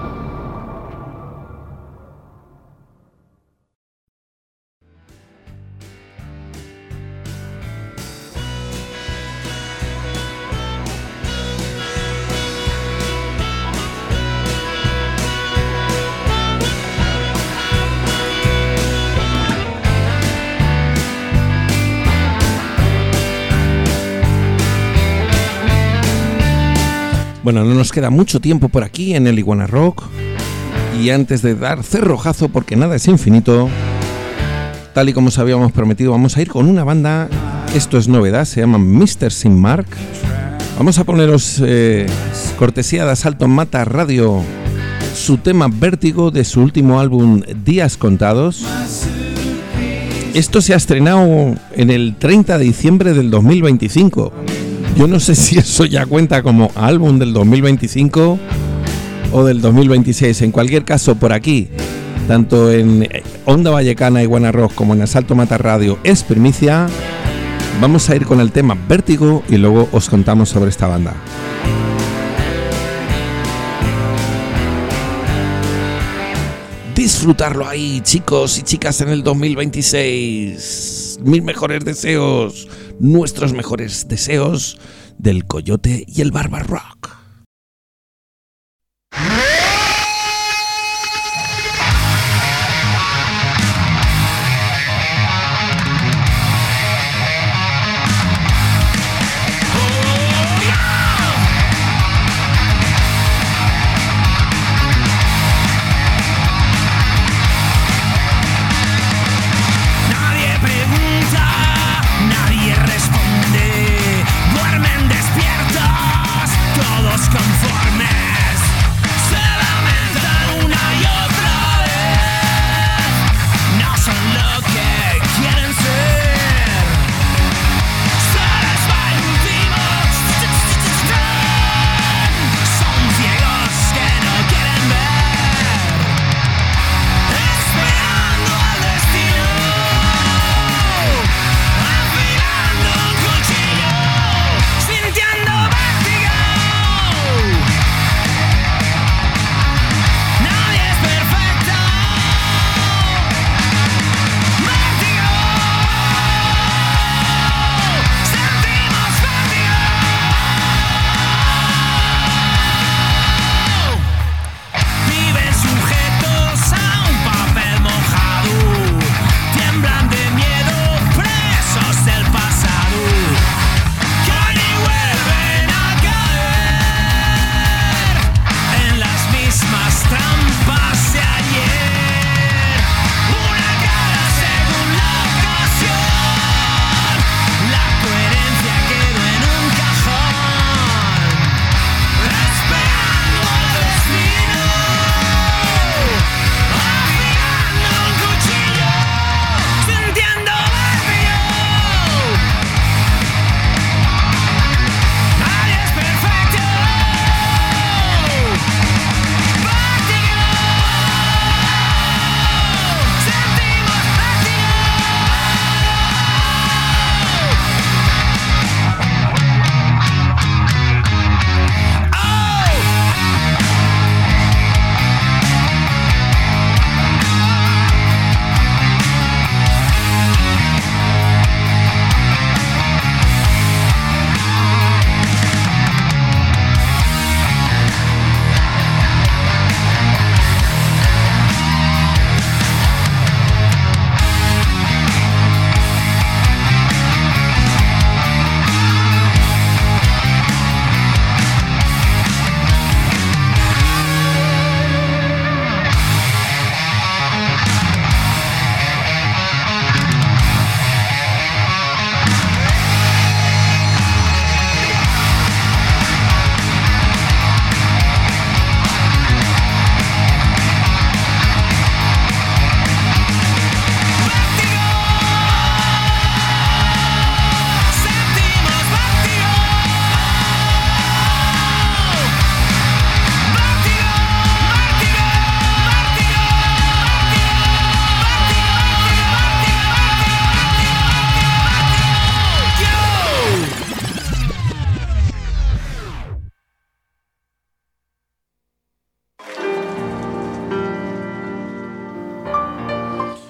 Bueno, no nos queda mucho tiempo por aquí en el Iguana Rock. Y antes de dar cerrojazo, porque nada es infinito, tal y como os habíamos prometido, vamos a ir con una banda. Esto es novedad, se llaman mister Sin Mark. Vamos a poneros eh, cortesía de Asalto Mata Radio su tema Vértigo de su último álbum Días Contados. Esto se ha estrenado en el treinta de diciembre del dos mil veinticinco. Yo no sé si eso ya cuenta como álbum del dos mil veinticinco o del dos mil veintiséis. En cualquier caso, por aquí, tanto en Onda Vallecana, Iguana Rock, como en Asalto Mata Radio, es primicia. Vamos a ir con el tema Vértigo y luego os contamos sobre esta banda. Disfrutarlo ahí, chicos y chicas, en el dos mil veintiséis. Mis mejores deseos, nuestros mejores deseos del Coyote y el Barba Rock. Nadie responde, duermen despiertos, todos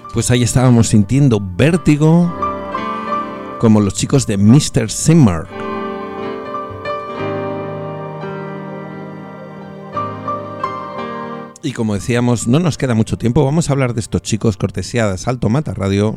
Pues ahí estábamos sintiendo vértigo como los chicos de mister Simmer. Y como decíamos, no nos queda mucho tiempo, vamos a hablar de estos chicos cortesía de Asalto Mata Radio.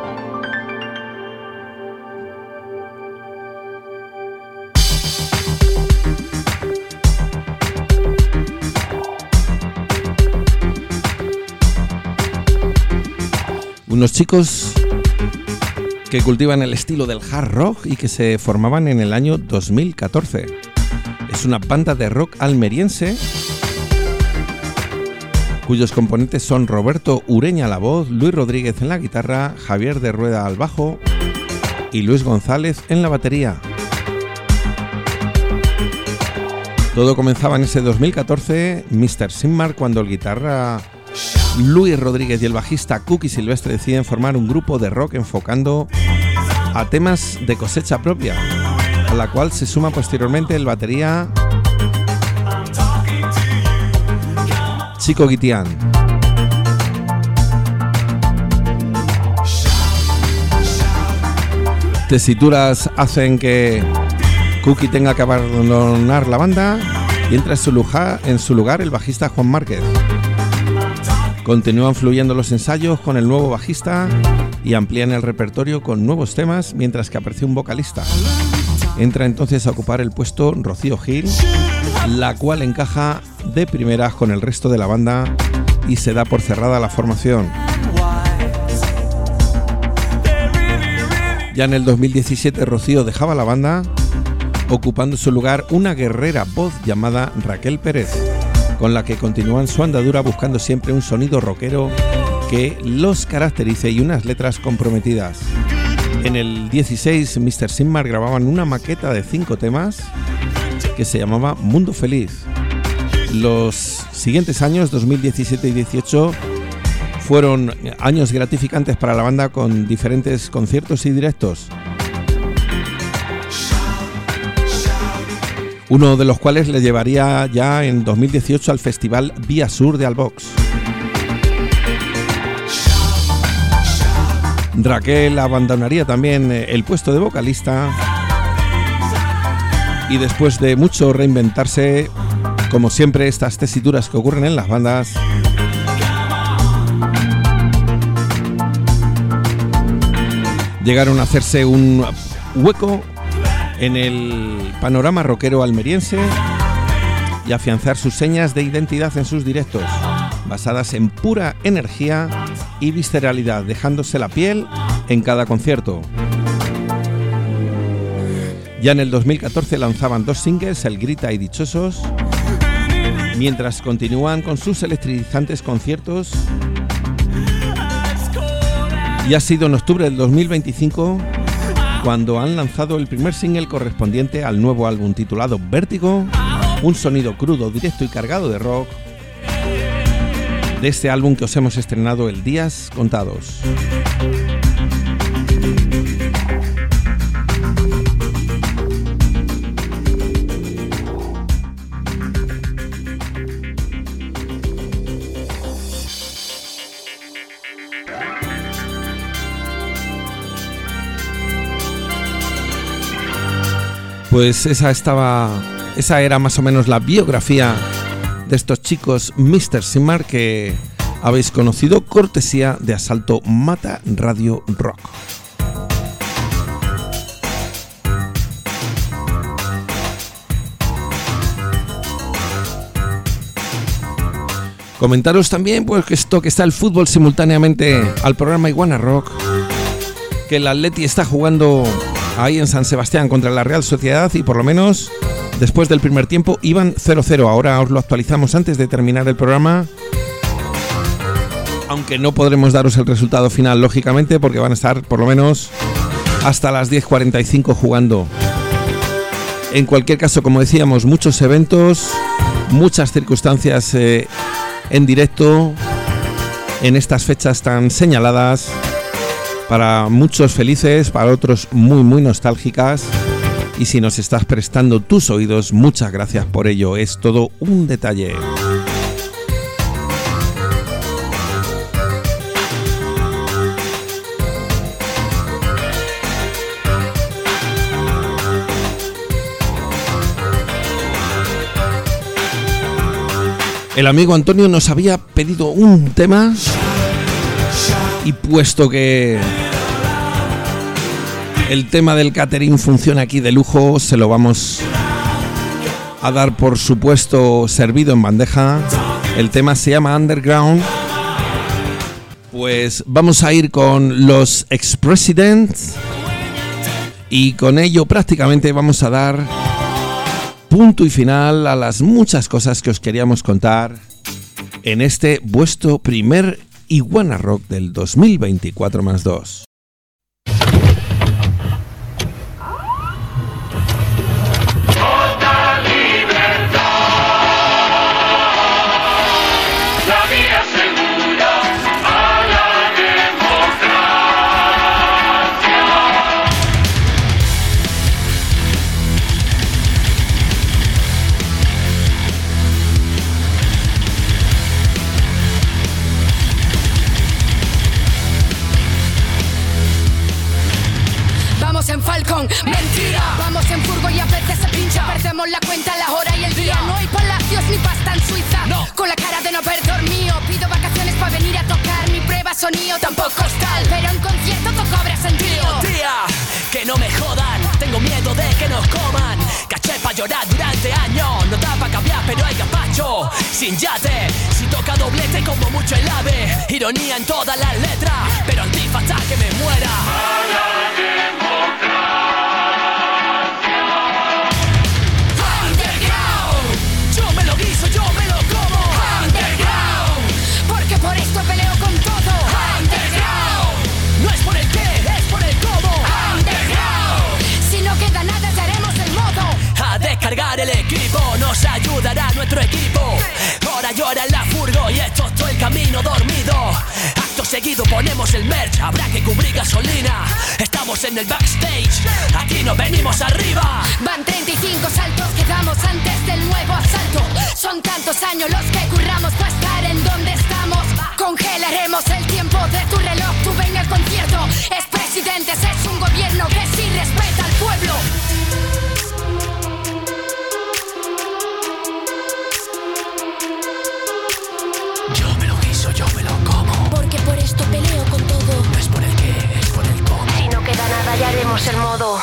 Unos chicos que cultivan el estilo del hard rock y que se formaban en el año dos mil catorce. Es una banda de rock almeriense cuyos componentes son Roberto Ureña a la voz, Luis Rodríguez en la guitarra, Javier de Rueda al bajo y Luis González en la batería. Todo comenzaba en ese dos mil catorce, mister Simmer, cuando el guitarra Luis Rodríguez y el bajista Cookie Silvestre deciden formar un grupo de rock enfocando a temas de cosecha propia, a la cual se suma posteriormente el batería Chico Guitián. Tesituras hacen que Cookie tenga que abandonar la banda y entra en su lugar, en su lugar el bajista Juan Márquez. Continúan fluyendo los ensayos con el nuevo bajista y amplían el repertorio con nuevos temas mientras que aparece un vocalista. Entra entonces a ocupar el puesto Rocío Gil, la cual encaja de primeras con el resto de la banda y se da por cerrada la formación. Ya en el dos mil diecisiete Rocío dejaba la banda, ocupando su lugar una guerrera voz llamada Raquel Pérez, con la que continúan su andadura buscando siempre un sonido rockero que los caracterice y unas letras comprometidas. En el dieciséis, mister Simmer grababan una maqueta de cinco temas que se llamaba Mundo Feliz. Los siguientes años, dos mil diecisiete y dieciocho, fueron años gratificantes para la banda con diferentes conciertos y directos, uno de los cuales le llevaría ya en dos mil dieciocho al Festival Vía Sur de Albox. Raquel abandonaría también el puesto de vocalista y después de mucho reinventarse, como siempre estas tesituras que ocurren en las bandas, llegaron a hacerse un hueco en el panorama rockero almeriense y afianzar sus señas de identidad en sus directos, basadas en pura energía y visceralidad, dejándose la piel en cada concierto. Ya en el dos mil catorce lanzaban dos singles, El Grita y Dichosos, mientras continúan con sus electrizantes conciertos. Y ha sido en octubre del dos mil veinticinco cuando han lanzado el primer single correspondiente al nuevo álbum titulado Vértigo, un sonido crudo, directo y cargado de rock, de este álbum que os hemos estrenado el Días Contados. Pues esa estaba, esa era más o menos la biografía de estos chicos mister Simmer que habéis conocido cortesía de Asalto Mata Radio Rock. Comentaros también pues que esto que está el fútbol simultáneamente al programa Iguana Rock, que el Atleti está jugando ahí en San Sebastián contra la Real Sociedad y por lo menos después del primer tiempo iban cero cero. Ahora os lo actualizamos antes de terminar el programa, aunque no podremos daros el resultado final lógicamente porque van a estar por lo menos hasta las diez cuarenta y cinco jugando. En cualquier caso, como decíamos, muchos eventos, muchas circunstancias eh, en directo en estas fechas tan señaladas, para muchos felices, para otros muy muy nostálgicas, y si nos estás prestando tus oídos, muchas gracias por ello, es todo un detalle. El amigo Antonio nos había pedido un tema y puesto que el tema del catering funciona aquí de lujo, se lo vamos a dar por supuesto servido en bandeja. El tema se llama Underground. Pues vamos a ir con los Ex-Presidents y con ello prácticamente vamos a dar punto y final a las muchas cosas que os queríamos contar en este vuestro primer Iguana Rock del dos mil veinticuatro más dos. En Falcon, mentira. Vamos en furgo y a veces se pincha. Perdemos la cuenta, la hora y el día. No hay palacios ni pasta en Suiza. No. Con la cara de no haber dormido. Pido vacaciones para venir a tocar. Mi prueba sonido tampoco es tal. Pero en concierto todo cobra sentido. Tía, que no me jodan. Tengo miedo de que nos coman. Caché pa' llorar durante años. No da pa' cambiar, pero hay gazpacho. Sin yate, si toca doblete como mucho el ave. Ironía en todas las letras. Pero antifa hasta que me muera. Por esto peleo con todo. Underground. No es por el qué, es por el cómo. Underground. Si no queda nada, te haremos el modo. A descargar el equipo, nos ayudará nuestro equipo. Ahora llora en la furgo y esto es todo el camino dormido. Acto seguido ponemos el merch, habrá que cubrir gasolina. Estamos en el backstage, aquí nos venimos arriba. Van treinta y cinco saltos que damos antes del nuevo asalto. Son tantos años los que curramos para estar en donde estamos. Congelaremos el tiempo de tu reloj, tú ven al concierto. Es presidentes, es un gobierno que sí respeta al pueblo. Yo me lo guiso, yo me lo como. Porque por esto peleo con todo. No es por el qué, es por el cómo. Si no queda nada, ya haremos el modo.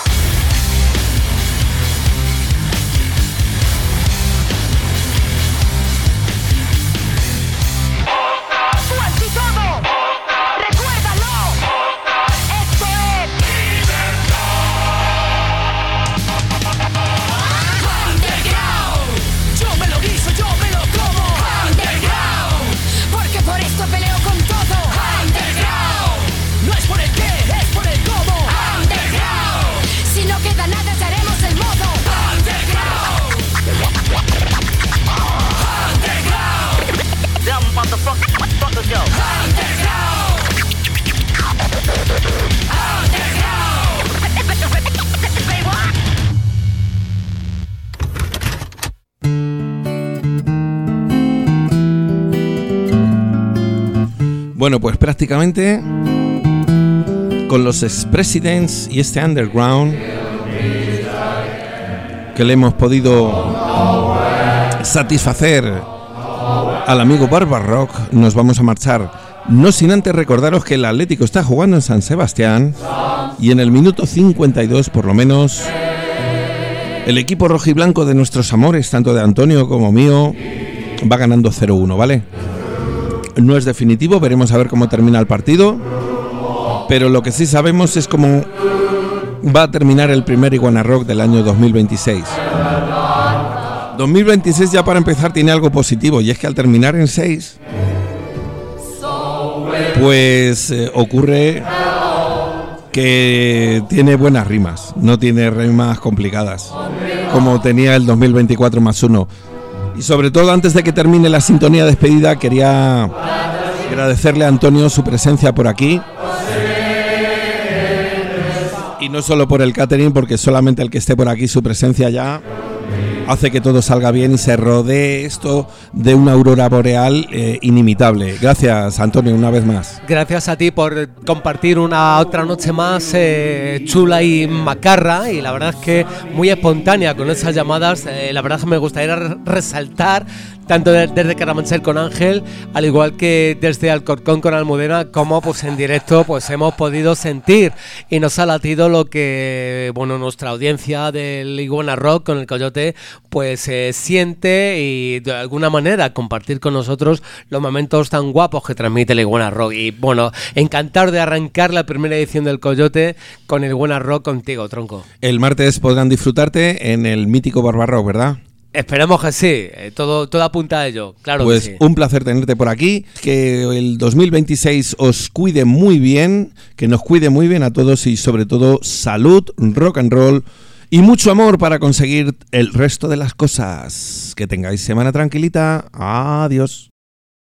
Peleo con todo. Underground. No es por el qué, es por el cómo. Underground. Si no queda nada, te haremos el modo. Underground. Underground. Dumb motherfucker, fucker yo. Underground. Bueno, pues prácticamente con los Ex-Presidents y este Underground que le hemos podido satisfacer al amigo Barbarrock, nos vamos a marchar. No sin antes recordaros que el Atlético está jugando en San Sebastián y en el minuto cincuenta y dos por lo menos el equipo rojiblanco de nuestros amores, tanto de Antonio como mío, va ganando cero uno, ¿vale? No es definitivo, veremos a ver cómo termina el partido, pero lo que sí sabemos es cómo va a terminar el primer Iguana Rock del año dos mil veintiséis. dos mil veintiséis ya para empezar tiene algo positivo, y es que al terminar en seis, pues eh, ocurre que tiene buenas rimas, no tiene rimas complicadas, como tenía el dos mil veinticuatro más uno. Y sobre todo, antes de que termine la sintonía despedida, quería agradecerle a Antonio su presencia por aquí. Y no solo por el catering, porque solamente el que esté por aquí, su presencia ya hace que todo salga bien y se rodee esto de una aurora boreal eh, inimitable. Gracias, Antonio, una vez más. Gracias a ti por compartir una otra noche más eh, chula y macarra, y la verdad es que muy espontánea con esas llamadas. Eh, la verdad es que me gustaría resaltar tanto de- desde Carabanchel con Ángel, al igual que desde Alcorcón con Almudena, como pues en directo pues hemos podido sentir y nos ha latido lo que bueno nuestra audiencia del Iguana Rock con el Coyote pues eh, siente y de alguna manera compartir con nosotros los momentos tan guapos que transmite el Iguana Rock. Y bueno, encantado de arrancar la primera edición del Coyote con el Iguana Rock contigo, tronco. El martes podrán disfrutarte en el mítico Barbarrock, ¿verdad? Esperemos que sí, eh, todo, todo apunta a ello, claro Pues que sí. un placer tenerte por aquí, que el dos mil veintiséis os cuide muy bien, que nos cuide muy bien a todos y sobre todo salud, rock and roll y mucho amor para conseguir el resto de las cosas. Que tengáis semana tranquilita. Adiós.